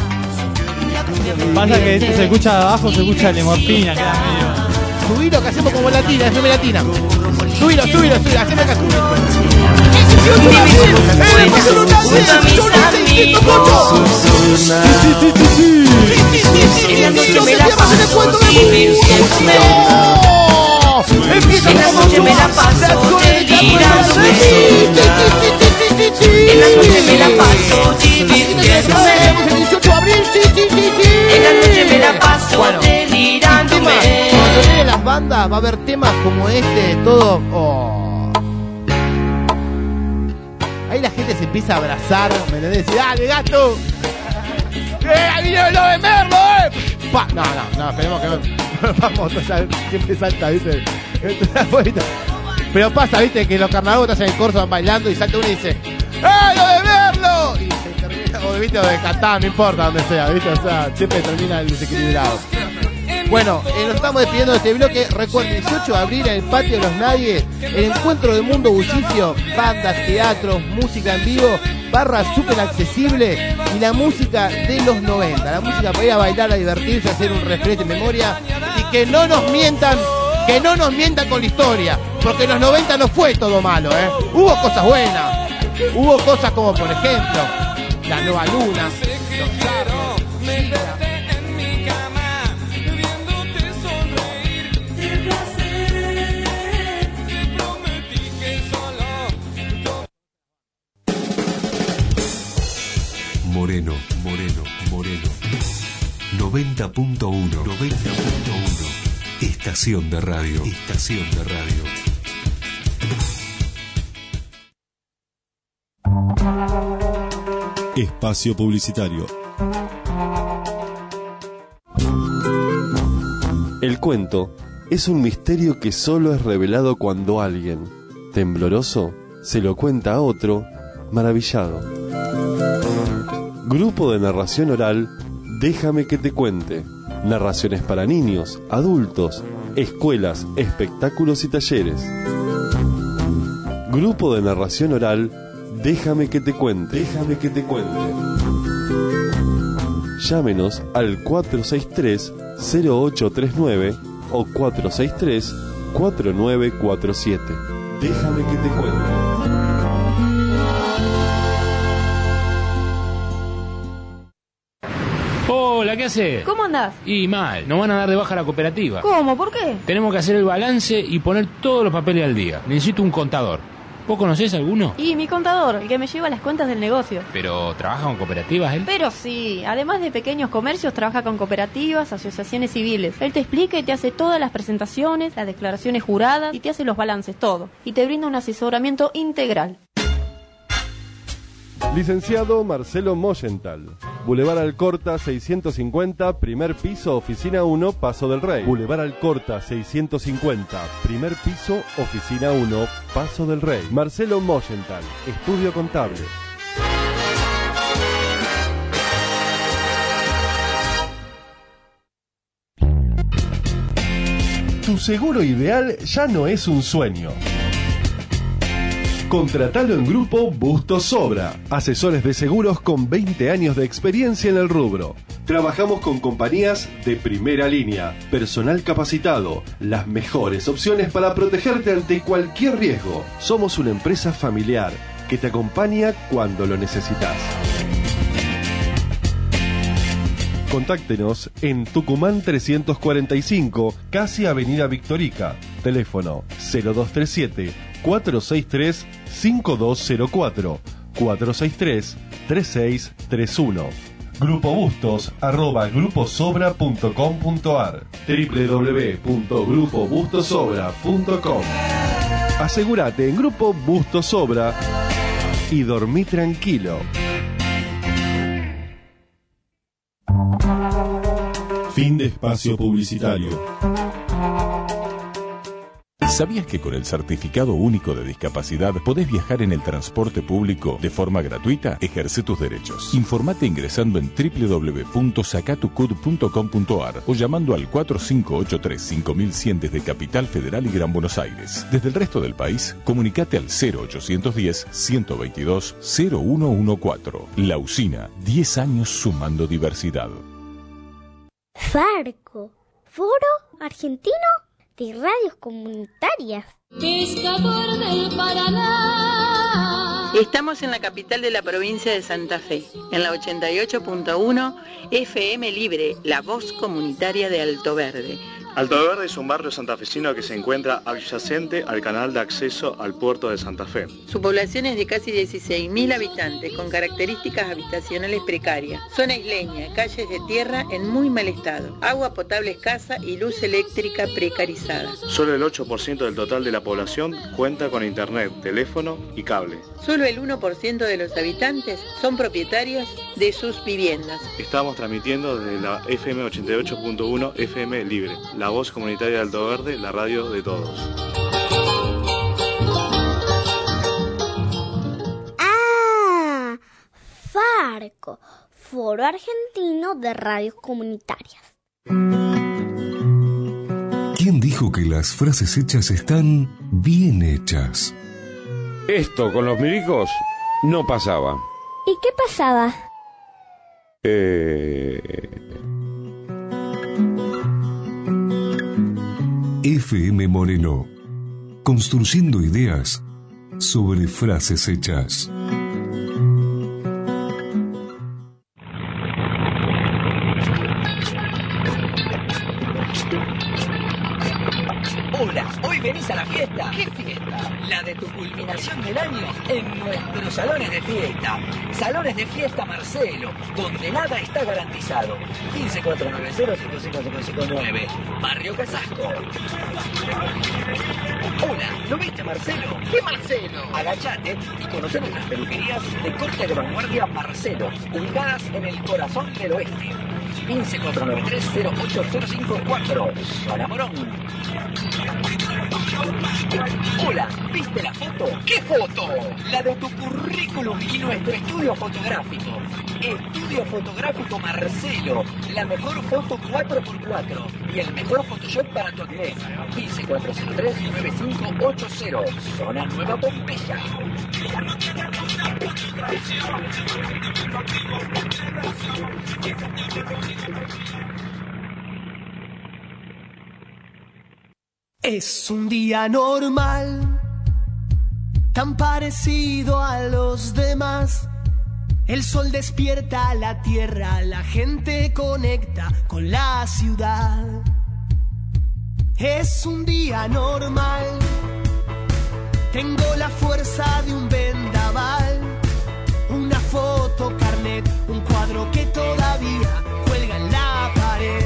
Pasa que se escucha de abajo, se escucha de morfina, queda medio. Subilo, que hacemos como latina, haceme latina. Subilo, haceme acá, subilo. Cuando vienen las bandas va a haber temas como este, todo. Ahí la gente se empieza a abrazar, ¿me entendés? Dice, dale, gato. ¡Ahí viene lo de Merlo, No, esperemos que no. Vamos, siempre salta, ¿viste? Pero pasa, ¿viste? Que los carnavales en el corso van bailando y salta uno y dice, lo de Merlo. Y se termina, o ¿viste? O de cantar, no importa donde sea, ¿viste? O sea, siempre termina el desequilibrado. Bueno, nos estamos despidiendo de este bloque. Recuerden, 18 de abril en el Patio de los Nadies, el encuentro de Mundo Bullicio, bandas, teatros, música en vivo, barra súper accesible y la música de los 90. La música para ir a bailar, a divertirse, a hacer un refresco en memoria y que no nos mientan con la historia, porque en los 90 no fue todo malo, ¿eh? Hubo cosas buenas, hubo cosas como por ejemplo La Nueva Luna, Los Charros, Moreno. 90.1. Estación de radio. Espacio publicitario. El cuento es un misterio que solo es revelado cuando alguien, tembloroso, se lo cuenta a otro, maravillado. Grupo de narración oral, Déjame que te cuente. Narraciones para niños, adultos, escuelas, espectáculos y talleres. Grupo de narración oral, Déjame que te cuente. Llámenos al 463-0839 o 463-4947. Déjame que te cuente. Hola, ¿qué haces? ¿Cómo andás? Y mal, nos van a dar de baja la cooperativa. ¿Cómo? ¿Por qué? Tenemos que hacer el balance y poner todos los papeles al día. Necesito un contador. ¿Vos conocés alguno? Y mi contador, el que me lleva las cuentas del negocio. ¿Pero trabaja con cooperativas él? Pero sí, además de pequeños comercios, trabaja con cooperativas, asociaciones civiles. Él te explica y te hace todas las presentaciones, las declaraciones juradas y te hace los balances, todo. Y te brinda un asesoramiento integral. Licenciado Marcelo Moyental. Boulevard Alcorta 650, primer piso, oficina 1, Paso del Rey. Boulevard Alcorta 650, primer piso, oficina 1, Paso del Rey. Marcelo Moyental, estudio contable. Tu seguro ideal ya no es un sueño. Contratalo en Grupo Bustos Sobra, asesores de seguros con 20 años de experiencia en el rubro. Trabajamos con compañías de primera línea, personal capacitado, las mejores opciones para protegerte ante cualquier riesgo. Somos una empresa familiar que te acompaña cuando lo necesitas. Contáctenos en Tucumán 345, casi Avenida Victorica. Teléfono 0237-463-5204, 463-3631. Grupo Bustos @gruposobra.com.ar, www.grupobustosobra.com. Asegúrate en Grupo Bustos Sobra y dormí tranquilo. Fin de espacio publicitario. ¿Sabías que con el Certificado Único de Discapacidad podés viajar en el transporte público de forma gratuita? Ejerce tus derechos. Informate ingresando en www.sacatucud.com.ar o llamando al 4583-5100 desde Capital Federal y Gran Buenos Aires. Desde el resto del país, comunicate al 0810-122-0114. La Usina, 10 años sumando diversidad. Farco, Foro Argentino de Radios Comunitarias. Pescador del Paraná. Estamos en la capital de la provincia de Santa Fe, en la 88.1 FM Libre, la voz comunitaria de Alto Verde. Alto Verde es un barrio santafesino que se encuentra adyacente al canal de acceso al puerto de Santa Fe. Su población es de casi 16.000 habitantes, con características habitacionales precarias. Zona isleña, calles de tierra en muy mal estado, agua potable escasa y luz eléctrica precarizada. Solo el 8% del total de la población cuenta con internet, teléfono y cable. Solo el 1% de los habitantes son propietarios de sus viviendas. Estamos transmitiendo desde la FM 88.1 FM Libre, la voz comunitaria de Alto Verde, la radio de todos. Ah, Farco, Foro Argentino de Radios Comunitarias. ¿Quién dijo que las frases hechas están bien hechas? Esto con los milicos no pasaba. ¿Y qué pasaba? FM Moreno, construyendo ideas sobre frases hechas. Hola, hoy venís a la fiesta. ¿Qué fiesta? La de tu culminación del año en nuestros salones de fiesta. Salones de fiesta Marcelo, donde nada está garantizado. 15490-55559, Barrio Casasco. Hola, ¿lo viste, Marcelo? ¿Qué Marcelo? Agachate y conoce nuestras peluquerías de corte de vanguardia Marcelo, ubicadas en el corazón del oeste. 15493-08054, Zona Morón. Hola, ¿viste la foto? ¿Qué foto? La de tu currículum y nuestro estudio fotográfico. Estudio Fotográfico Marcelo, la mejor foto 4x4 y el mejor Photoshop para tu acné. 15403-9580, Zona Nueva Pompeya. Es un día normal, tan parecido a los demás. El sol despierta la tierra, la gente conecta con la ciudad. Es un día normal, tengo la fuerza de un vendaval, una foto carnet, un cuadro que todavía cuelga en la pared.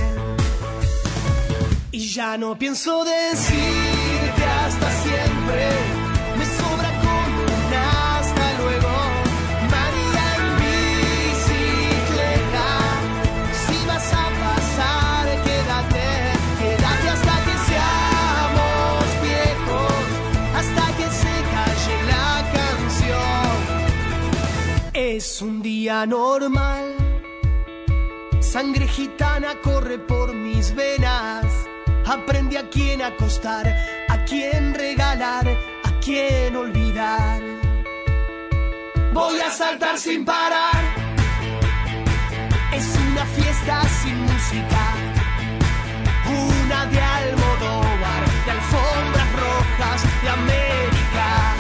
Y ya no pienso decirte hasta siempre, me sobra con un hasta luego. María en bicicleta, si vas a pasar, quédate hasta que seamos viejos, hasta que se calle la canción. Es un día normal, sangre gitana corre por mis venas. Aprendí a quién acostar, a quién regalar, a quién olvidar. Voy a saltar sin parar. Es una fiesta sin música, una de Almodóvar, de alfombras rojas de América.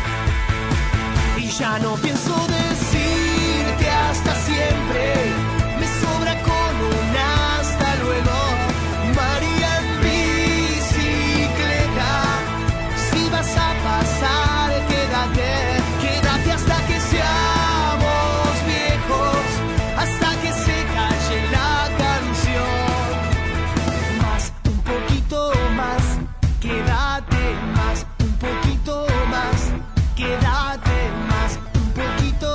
Y ya no pienso decirte hasta siempre, me sobra con un hasta luego. María en bicicleta, si vas a pasar, quédate hasta que seamos viejos, hasta que se calle la canción. Más, un poquito más, quédate más, un poquito más, quédate más, un poquito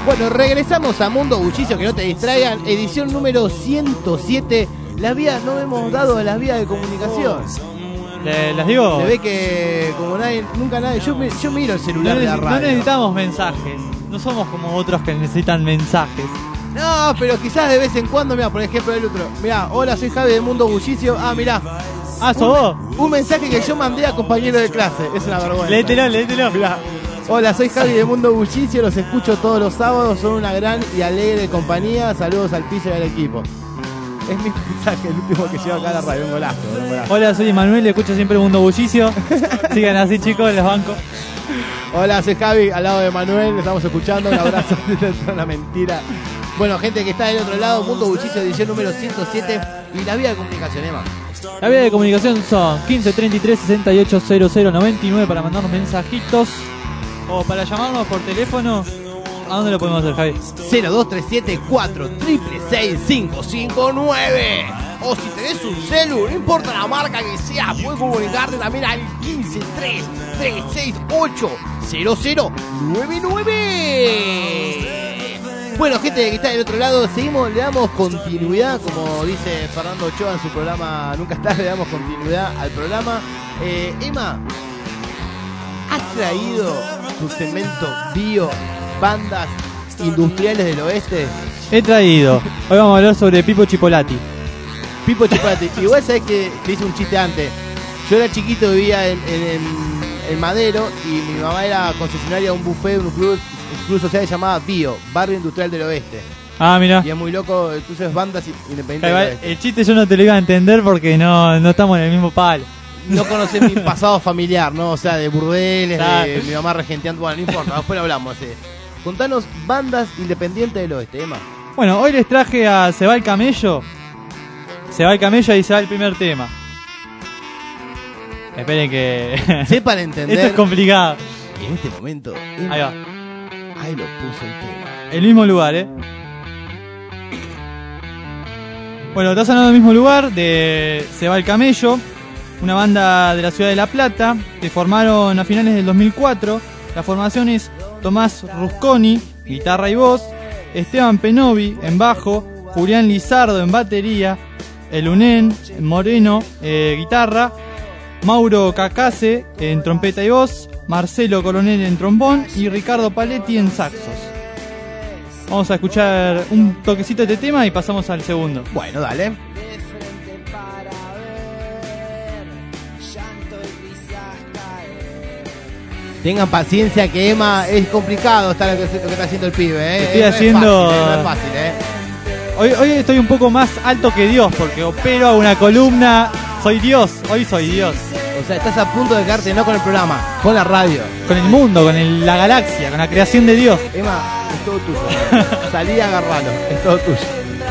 Bueno, regresamos a Mundo Bullicio, que no te distraigan. Edición número 107. Las vías, no hemos dado las vías de comunicación. ¿Las digo? Se ve que como nunca nadie. Yo miro el celular de la radio. No necesitamos mensajes. No somos como otros que necesitan mensajes. No, pero quizás de vez en cuando, mira, por ejemplo el otro. Mira, hola, soy Javi de Mundo Bullicio. Ah, mirá. Ah, ¿sos vos? Un mensaje que yo mandé a compañero de clase. Es una vergüenza. Léetelo. Mirá. Hola, soy Javi de Mundo Bullicio, los escucho todos los sábados, son una gran y alegre compañía. Saludos al piso y al equipo. Es mi mensaje, el último que lleva acá a la radio, un golazo. Hola, soy Manuel, escucho siempre Mundo Bullicio. Sigan así, chicos, los bancos. Hola, soy Javi, al lado de Manuel, lo estamos escuchando, un abrazo. Una mentira. Bueno, gente que está del otro lado, Mundo Bullicio, edición número 107. Y la vía de comunicación, Emma. La vía de comunicación son 15 33 68 00 99 para mandarnos mensajitos. O para llamarnos por teléfono. ¿A dónde lo podemos hacer, Javi? 0237 559. O si tenés un celu, no importa la marca que sea, puedes comunicarte también al 15 368 0099. Bueno, gente que está del otro lado, seguimos, le damos continuidad, como dice Fernando Ochoa en su programa Nunca Está, le damos continuidad al programa. Emma, ¿has traído tu segmento bio, bandas industriales del oeste? He traído. Hoy vamos a hablar sobre Pipo Chipolati. Pipo Chipolati. Igual sabés que te hice un chiste antes. Yo era chiquito, vivía en Madero y mi mamá era concesionaria de un buffet, un club social llamado Bio, Barrio Industrial del Oeste. Ah, mira. Y es muy loco, entonces bandas independientes del oeste. El chiste yo no te lo iba a entender porque no estamos en el mismo palo. No conocés mi pasado familiar, ¿no? O sea, de burdeles, de mi mamá regenteando. Bueno, no importa, después lo hablamos. Contanos bandas independientes del oeste, Emma. Bueno, hoy les traje a Se va el camello. Se va el camello y se va el primer tema. Esperen que... Sepan entender. Esto es complicado. Y en este momento... Emma, ahí va. Ahí lo puso el tema. El mismo lugar, Bueno, está sonando el mismo lugar de Se va el camello. Una banda de la ciudad de La Plata que formaron a finales del 2004. La formación es Tomás Rusconi, guitarra y voz, Esteban Penovi en bajo, Julián Lizardo en batería, Elunen Moreno guitarra, Mauro Cacase en trompeta y voz, Marcelo Coronel en trombón y Ricardo Paletti en saxos. Vamos a escuchar un toquecito de este tema y pasamos al segundo. Bueno, dale. Tengan paciencia que Emma es complicado lo que está haciendo el pibe, Estoy haciendo... No es fácil, Hoy estoy un poco más alto que Dios porque opero a una columna. Soy Dios, hoy soy Dios. O sea, estás a punto de quedarte no con el programa, con la radio. Con el mundo, con la galaxia, con la creación de Dios. Emma, es todo tuyo. Salí y agarralo, es todo tuyo.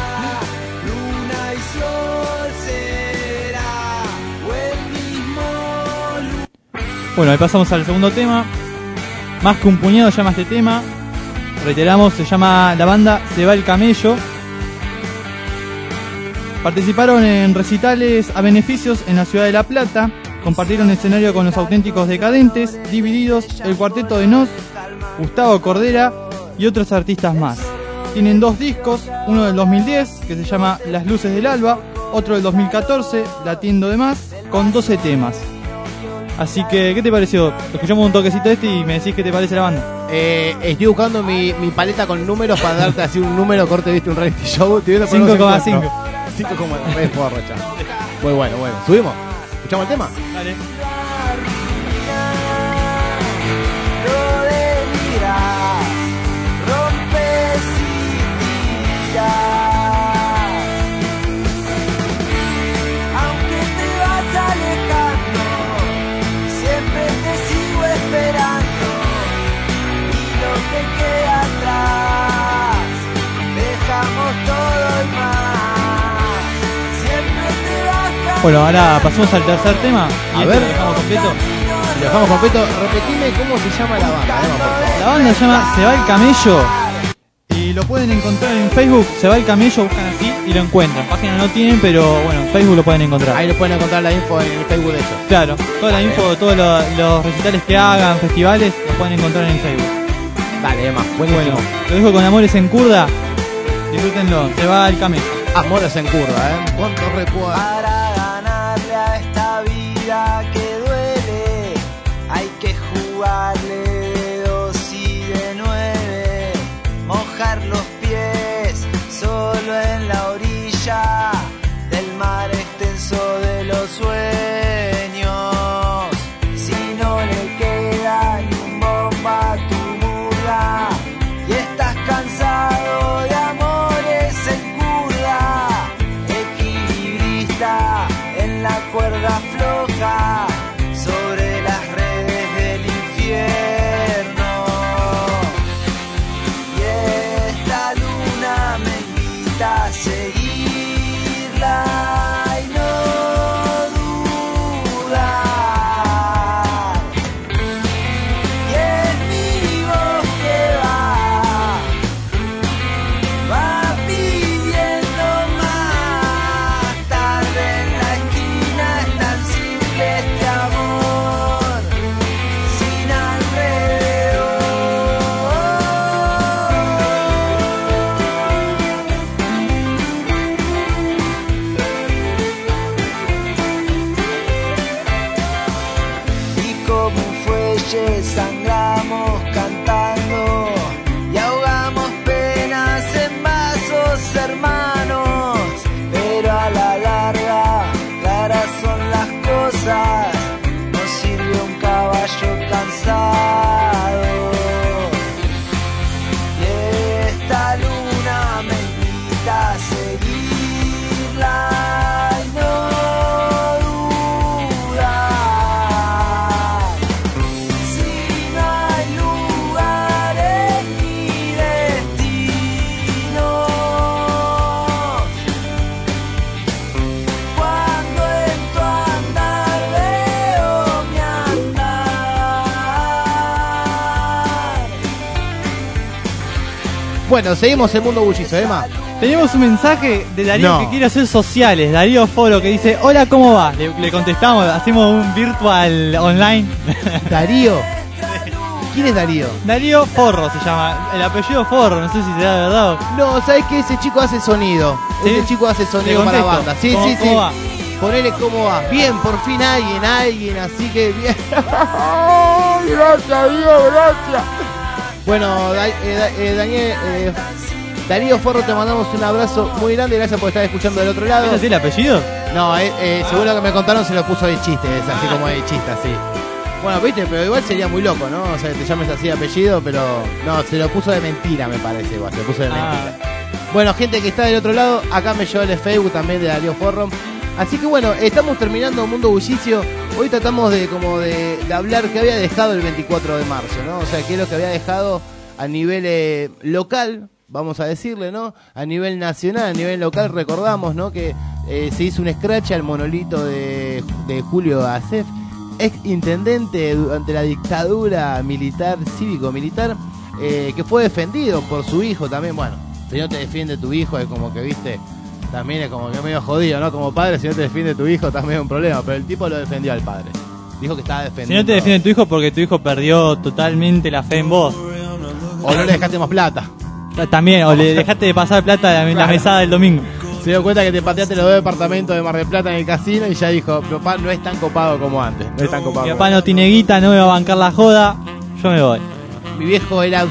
Bueno, ahí pasamos al segundo tema. Más que un puñado llama este tema. Reiteramos, se llama la banda Se va el camello. Participaron en recitales a beneficios en la ciudad de La Plata. Compartieron escenario con Los Auténticos Decadentes, Divididos, El Cuarteto de Nos, Gustavo Cordera y otros artistas más. Tienen 2 discos, uno del 2010 que se llama Las Luces del Alba, otro del 2014, Latiendo de Más, con 12 temas. Así que, ¿qué te pareció? Escuchamos un toquecito y me decís qué te parece la banda. Estoy buscando mi paleta con números para darte así un número corte, viste, un reality show. 5,5. 5,9 puedo arrochar. Muy bueno. ¿Subimos? ¿Escuchamos el tema? Dale. Aunque te vas alejando, siempre te sigo esperando. Y lo que queda atrás, dejamos todo y más. Siempre te vas. Bueno, ahora pasamos al tercer tema. A ver, lo dejamos completo. Lo dejamos completo. Repetime cómo se llama la banda, Emma, por favor. La banda se llama Se va el camello. Y lo pueden encontrar en Facebook, Se va el camello, buscan así y lo encuentran. Página no tienen, pero bueno, en Facebook lo pueden encontrar. Ahí lo pueden encontrar la info en el Facebook de ellos. Claro, toda la info de todos los recitales que hagan, festivales, lo pueden encontrar en Facebook. Dale, Emma, buenísimo. Bueno, lo dejo con Amores en Curda. Disfrútenlo, se va al camino. Amores en Curda, ¿Cuántos recuerdos? Para ganarle a esta vida que duele, hay que jugarle de 2 y de 9, mojar los pies solo en la orilla del mar extenso de los sueños. Si no le queda ni un bomba a tu murga y estás cansado de amores en curda, equilibrista en la cuerda floja sobre las redes del infierno. Y esta luna me invita a seguirla y no dudar. Y en mi bosque va pidiendo más. Tarde en la esquina es tan simple este amor, sin alrededor. Y como un fuelle sangramos cantando y ahogamos penas en vasos hermanos, pero a la larga claras son las cosas, no sirve un caballo cansado. Y esta luna me invita a seguirla y no dudar. Si no hay lugares ni destinos, cuando en tu andar veo mi andar. Bueno, seguimos el mundo bullizo, Emma. Tenemos un mensaje de Darío No. que quiere hacer sociales. Darío Foro que dice: hola, ¿cómo va? Le contestamos, hacemos un virtual online. Darío. ¿Quién es Darío? Darío Forro se llama. El apellido Forro, no sé si será verdad o... No, ¿sabes qué? Ese chico hace sonido. ¿Sí? Ese chico hace sonido Le para contesto. banda. Sí, ¿Cómo- sí, sí. cómo va? Ponele cómo va. Bien, por fin alguien, así que bien. Gracias, Dios, gracias. Bueno, Daniel, Darío Forro, te mandamos un abrazo muy grande. Gracias por estar escuchando del otro lado. ¿Es así el apellido? No, seguro que me contaron se lo puso de chiste, es así como de chiste, así. Bueno, viste, pero igual sería muy loco, ¿no? O sea, que te llames así de apellido, pero no, se lo puso de mentira, me parece, igual, se lo puso de mentira. Bueno, gente que está del otro lado, acá me llegó el Facebook también de Darío Forro. Así que bueno, estamos terminando Mundo Bullicio. Hoy tratamos de hablar qué había dejado el 24 de marzo, ¿no? O sea, qué es lo que había dejado a nivel local, vamos a decirle, ¿no? A nivel nacional, a nivel local, recordamos, ¿no? Que se hizo un scratch al monolito de Julio Acef, ex intendente durante la dictadura militar, cívico-militar, que fue defendido por su hijo también. Bueno, si no te defiende tu hijo, es como que, viste, también es como que medio jodido, ¿no? Como padre, si no te defiende tu hijo, también es un problema. Pero el tipo lo defendió al padre. Dijo que estaba defendiendo. Si no te defiende tu hijo porque tu hijo perdió totalmente la fe en vos. O no le dejaste más plata. También, o le dejaste de pasar plata en la mesada del domingo. Se dio cuenta que te pateaste los 2 departamentos de Mar del Plata en el casino y ya dijo, papá, no es tan copado como antes. No es tan copado. Mi papá no tiene guita, no me va a bancar la joda, yo me voy. Mi viejo era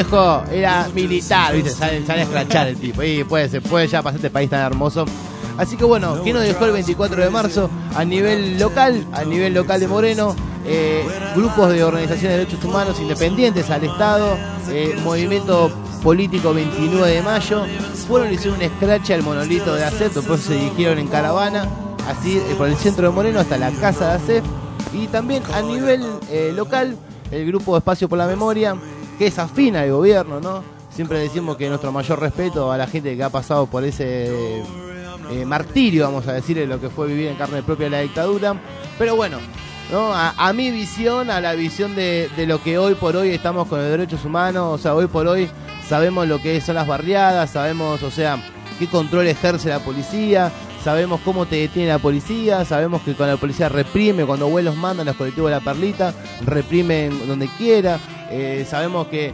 militar, ¿viste? Sale a escrachar el tipo. Y puede ya pasar este país tan hermoso. Así que bueno, ¿qué nos dejó el 24 de marzo? A nivel local de Moreno, grupos de organizaciones de derechos humanos independientes al Estado, movimiento político 29 de mayo, fueron y hicieron un scratch al monolito de ACEF, después se dirigieron en caravana, así por el centro de Moreno hasta la casa de ACEF, y también a nivel local, el grupo Espacio por la Memoria, que es afín al gobierno, ¿no? Siempre decimos que nuestro mayor respeto a la gente que ha pasado por ese martirio, vamos a decir, lo que fue vivir en carne propia la dictadura, pero bueno, ¿no? A mi visión, a la visión de lo que hoy por hoy estamos con los derechos humanos, o sea, hoy por hoy sabemos lo que son las barriadas, sabemos, o sea, qué control ejerce la policía, sabemos cómo te detiene la policía, sabemos que cuando la policía reprime, cuando vuelos mandan los colectivos de La Perlita, reprimen donde quiera, sabemos que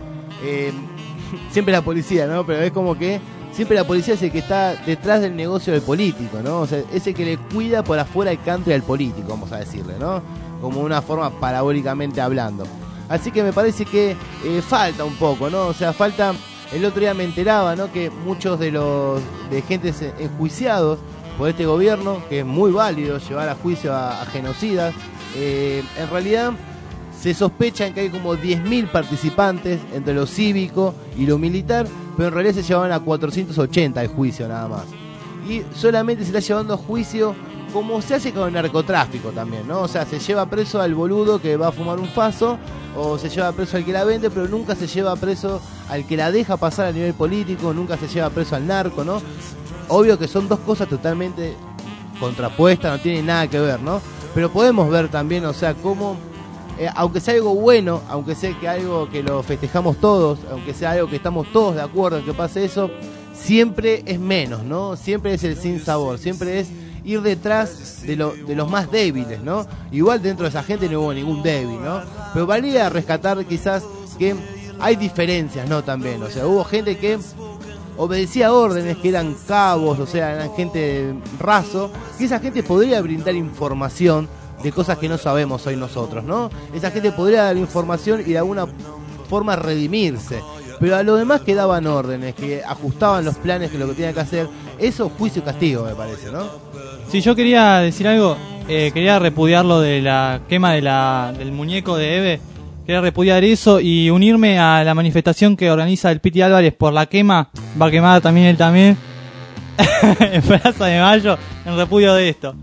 siempre la policía, ¿no? Pero es como que siempre la policía es el que está detrás del negocio del político, ¿no? O sea, es el que le cuida por afuera el country al político, vamos a decirle, ¿no? Como una forma parabólicamente hablando. Así que me parece que falta un poco, ¿no? O sea, falta... El otro día me enteraba, ¿no? Que muchos de gentes enjuiciados por este gobierno, que es muy válido llevar a juicio a genocidas, en realidad se sospechan que hay como 10.000 participantes entre lo cívico y lo militar, pero en realidad se llevaban a 480 el juicio nada más. Y solamente se está llevando a juicio como se hace con el narcotráfico también, ¿no? O sea, se lleva preso al boludo que va a fumar un faso, o se lleva preso al que la vende, pero nunca se lleva preso al que la deja pasar a nivel político, nunca se lleva preso al narco, ¿no? Obvio que son dos cosas totalmente contrapuestas, no tienen nada que ver, ¿no? Pero podemos ver también, o sea, cómo, aunque sea algo bueno, aunque sea que algo que lo festejamos todos, aunque sea algo que estamos todos de acuerdo en que pase eso, siempre es menos, ¿no? Siempre es el sinsabor, siempre es ir detrás de los más débiles, ¿no? Igual dentro de esa gente no hubo ningún débil, ¿no? Pero valía rescatar quizás que hay diferencias, ¿no? También, o sea, hubo gente que obedecía órdenes, que eran cabos, o sea, eran gente raso, que esa gente podría brindar información de cosas que no sabemos hoy nosotros, ¿no? Esa gente podría dar información y de alguna forma redimirse. Pero a lo demás que daban órdenes, que ajustaban los planes, que lo que tenían que hacer, eso juicio y castigo, me parece, ¿no? Sí, yo quería decir algo, quería repudiar lo de la quema del muñeco de Eve, quería repudiar eso y unirme a la manifestación que organiza el Piti Álvarez por la quema, va a quemar también él también, en Plaza de Mayo, en repudio de esto.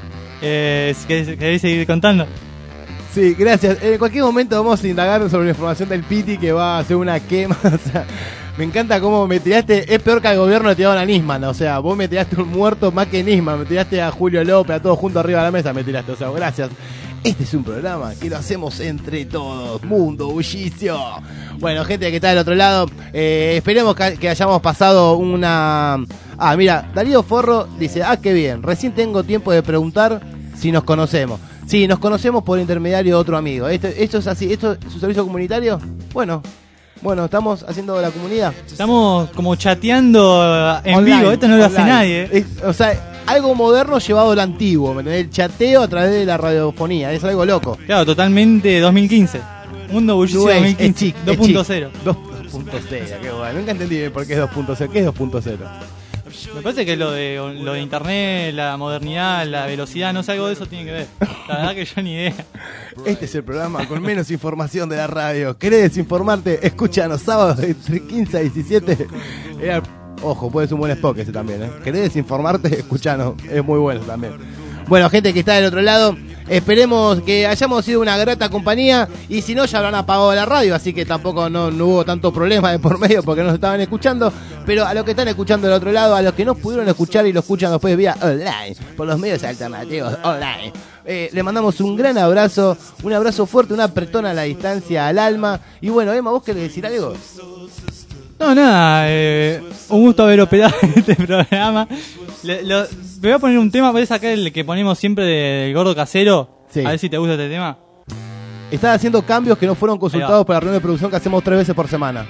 ¿Querés seguir contando? Sí, gracias. En cualquier momento vamos a indagar sobre la información del Piti que va a hacer una quema. O sea, me encanta cómo me tiraste. Es peor que al gobierno le tiraron a Nisman. O sea, vos me tiraste un muerto más que Nisman. Me tiraste a Julio López, a todos juntos arriba de la mesa me tiraste. O sea, gracias. Este es un programa que lo hacemos entre todos. Mundo Bullicio. Bueno, gente que está del otro lado, esperemos que hayamos pasado una... Ah, mira, Darío Forro dice, qué bien. Recién tengo tiempo de preguntar si nos conocemos. Sí, nos conocemos por intermediario de otro amigo. ¿Esto es así? ¿Esto es su servicio comunitario? Bueno, estamos haciendo la comunidad. Estamos como chateando en online, vivo. Esto no lo hace nadie. O sea, algo moderno llevado al antiguo. ¿Me entendés? El chateo a través de la radiofonía. Es algo loco. Claro, totalmente 2015. Mundo Bullicio 2015. 2.0. 2.0, qué bueno. Nunca entendí por qué es 2.0. ¿Qué es 2.0? Me parece que lo de internet, la modernidad, la velocidad, no sé, algo de eso tiene que ver. La verdad que yo ni idea. Este es el programa con menos información de la radio. ¿Querés desinformarte? Escúchanos sábados entre 15 a 17. Ojo, puede ser un buen spot ese también, ¿eh? ¿Querés desinformarte? Escuchanos, es muy bueno también. Bueno, gente que está del otro lado, esperemos que hayamos sido una grata compañía y si no ya habrán apagado la radio, así que tampoco no hubo tanto problema de por medio porque no se estaban escuchando, pero a los que están escuchando del otro lado, a los que no pudieron escuchar y lo escuchan después vía online, por los medios alternativos online, le mandamos un gran abrazo, un abrazo fuerte, una apretón a la distancia al alma. Y bueno, Emma, ¿vos querés decir algo? No, nada, un gusto haber operado en este programa. Me voy a poner un tema, ¿podés sacar el que ponemos siempre del gordo casero? Sí. A ver si te gusta este tema. Estás haciendo cambios que no fueron consultados para la reunión de producción que hacemos 3 veces por semana.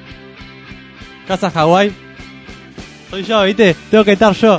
Casa Hawái. Soy yo, ¿viste? Tengo que estar yo.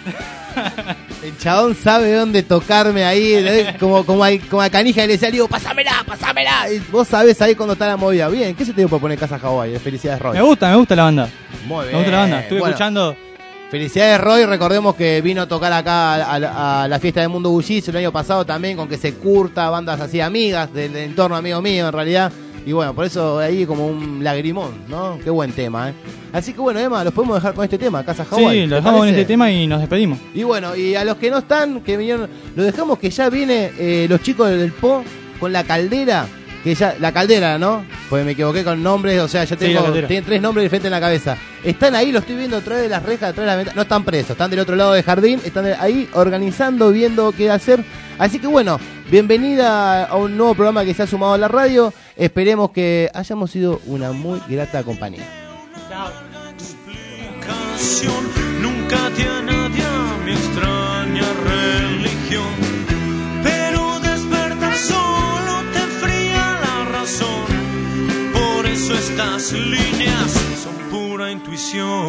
El chabón sabe dónde tocarme ahí, como a Canija y le decía, digo, pásamela. Y vos sabés ahí cuando está la movida. Bien, ¿qué se te dio por poner Casa Hawái? Felicidades, Roy. Me gusta la banda. Muy bien. Me gusta la banda. Estuve escuchando. Felicidades, Roy. Recordemos que vino a tocar acá a la fiesta de Mundo Bullicio el año pasado también, con que se curta, bandas así amigas, del entorno amigo mío en realidad. Y bueno, por eso ahí como un lagrimón, ¿no? Qué buen tema, ¿eh? Así que bueno, Emma, los podemos dejar con este tema, Casa Hawái. Sí, lo dejamos con este tema y nos despedimos. Y bueno, y a los que no están, que vinieron, lo dejamos que ya viene los chicos del Po con la caldera. Que ya, la caldera, ¿no? Pues me equivoqué con nombres, o sea, ya tengo 3 nombres diferentes en la cabeza. Están ahí, los estoy viendo atrás de las rejas, atrás de la ventana. No están presos, están del otro lado del jardín, están ahí organizando, viendo qué hacer. Así que bueno, bienvenida a un nuevo programa que se ha sumado a la radio. Esperemos que hayamos sido una muy grata compañía. Chao. Nunca te nadie mi extraña religión, pero despertar solo te enfría la razón. Por eso está Las líneas son pura intuición.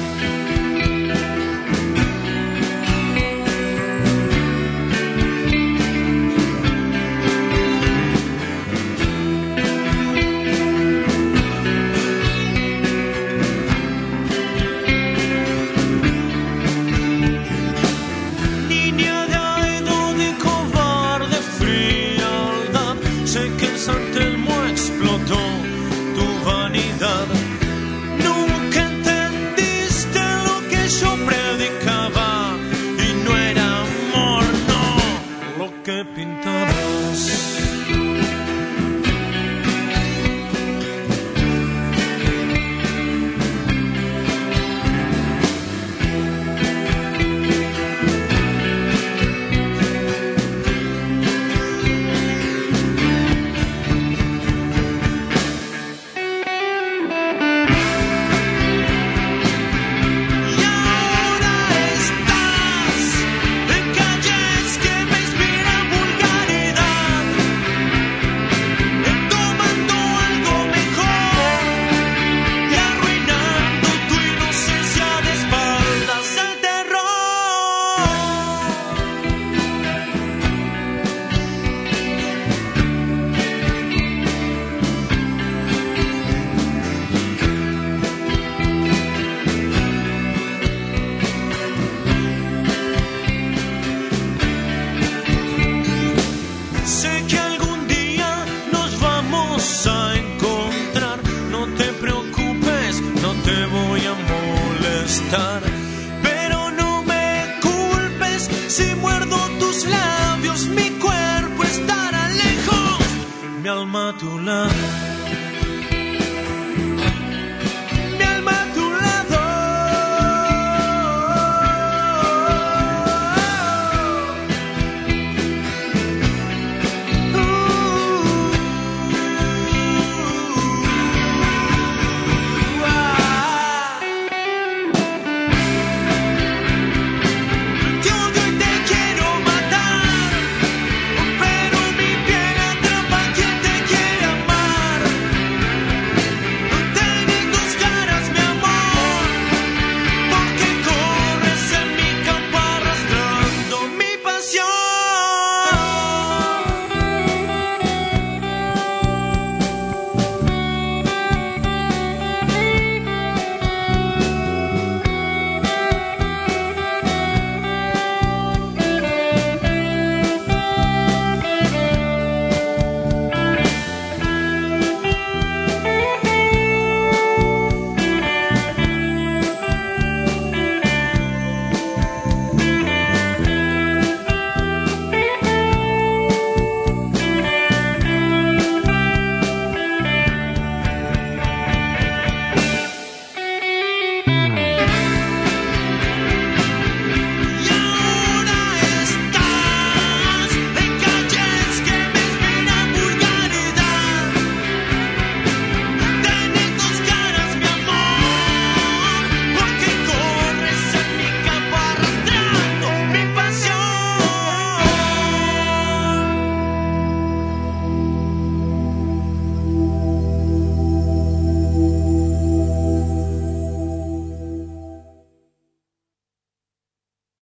Nunca entendiste lo que yo predicaba y no era amor, no, lo que pintabas. Pero no me culpes si muerdo tus labios, mi cuerpo estará lejos, mi alma a tu lado.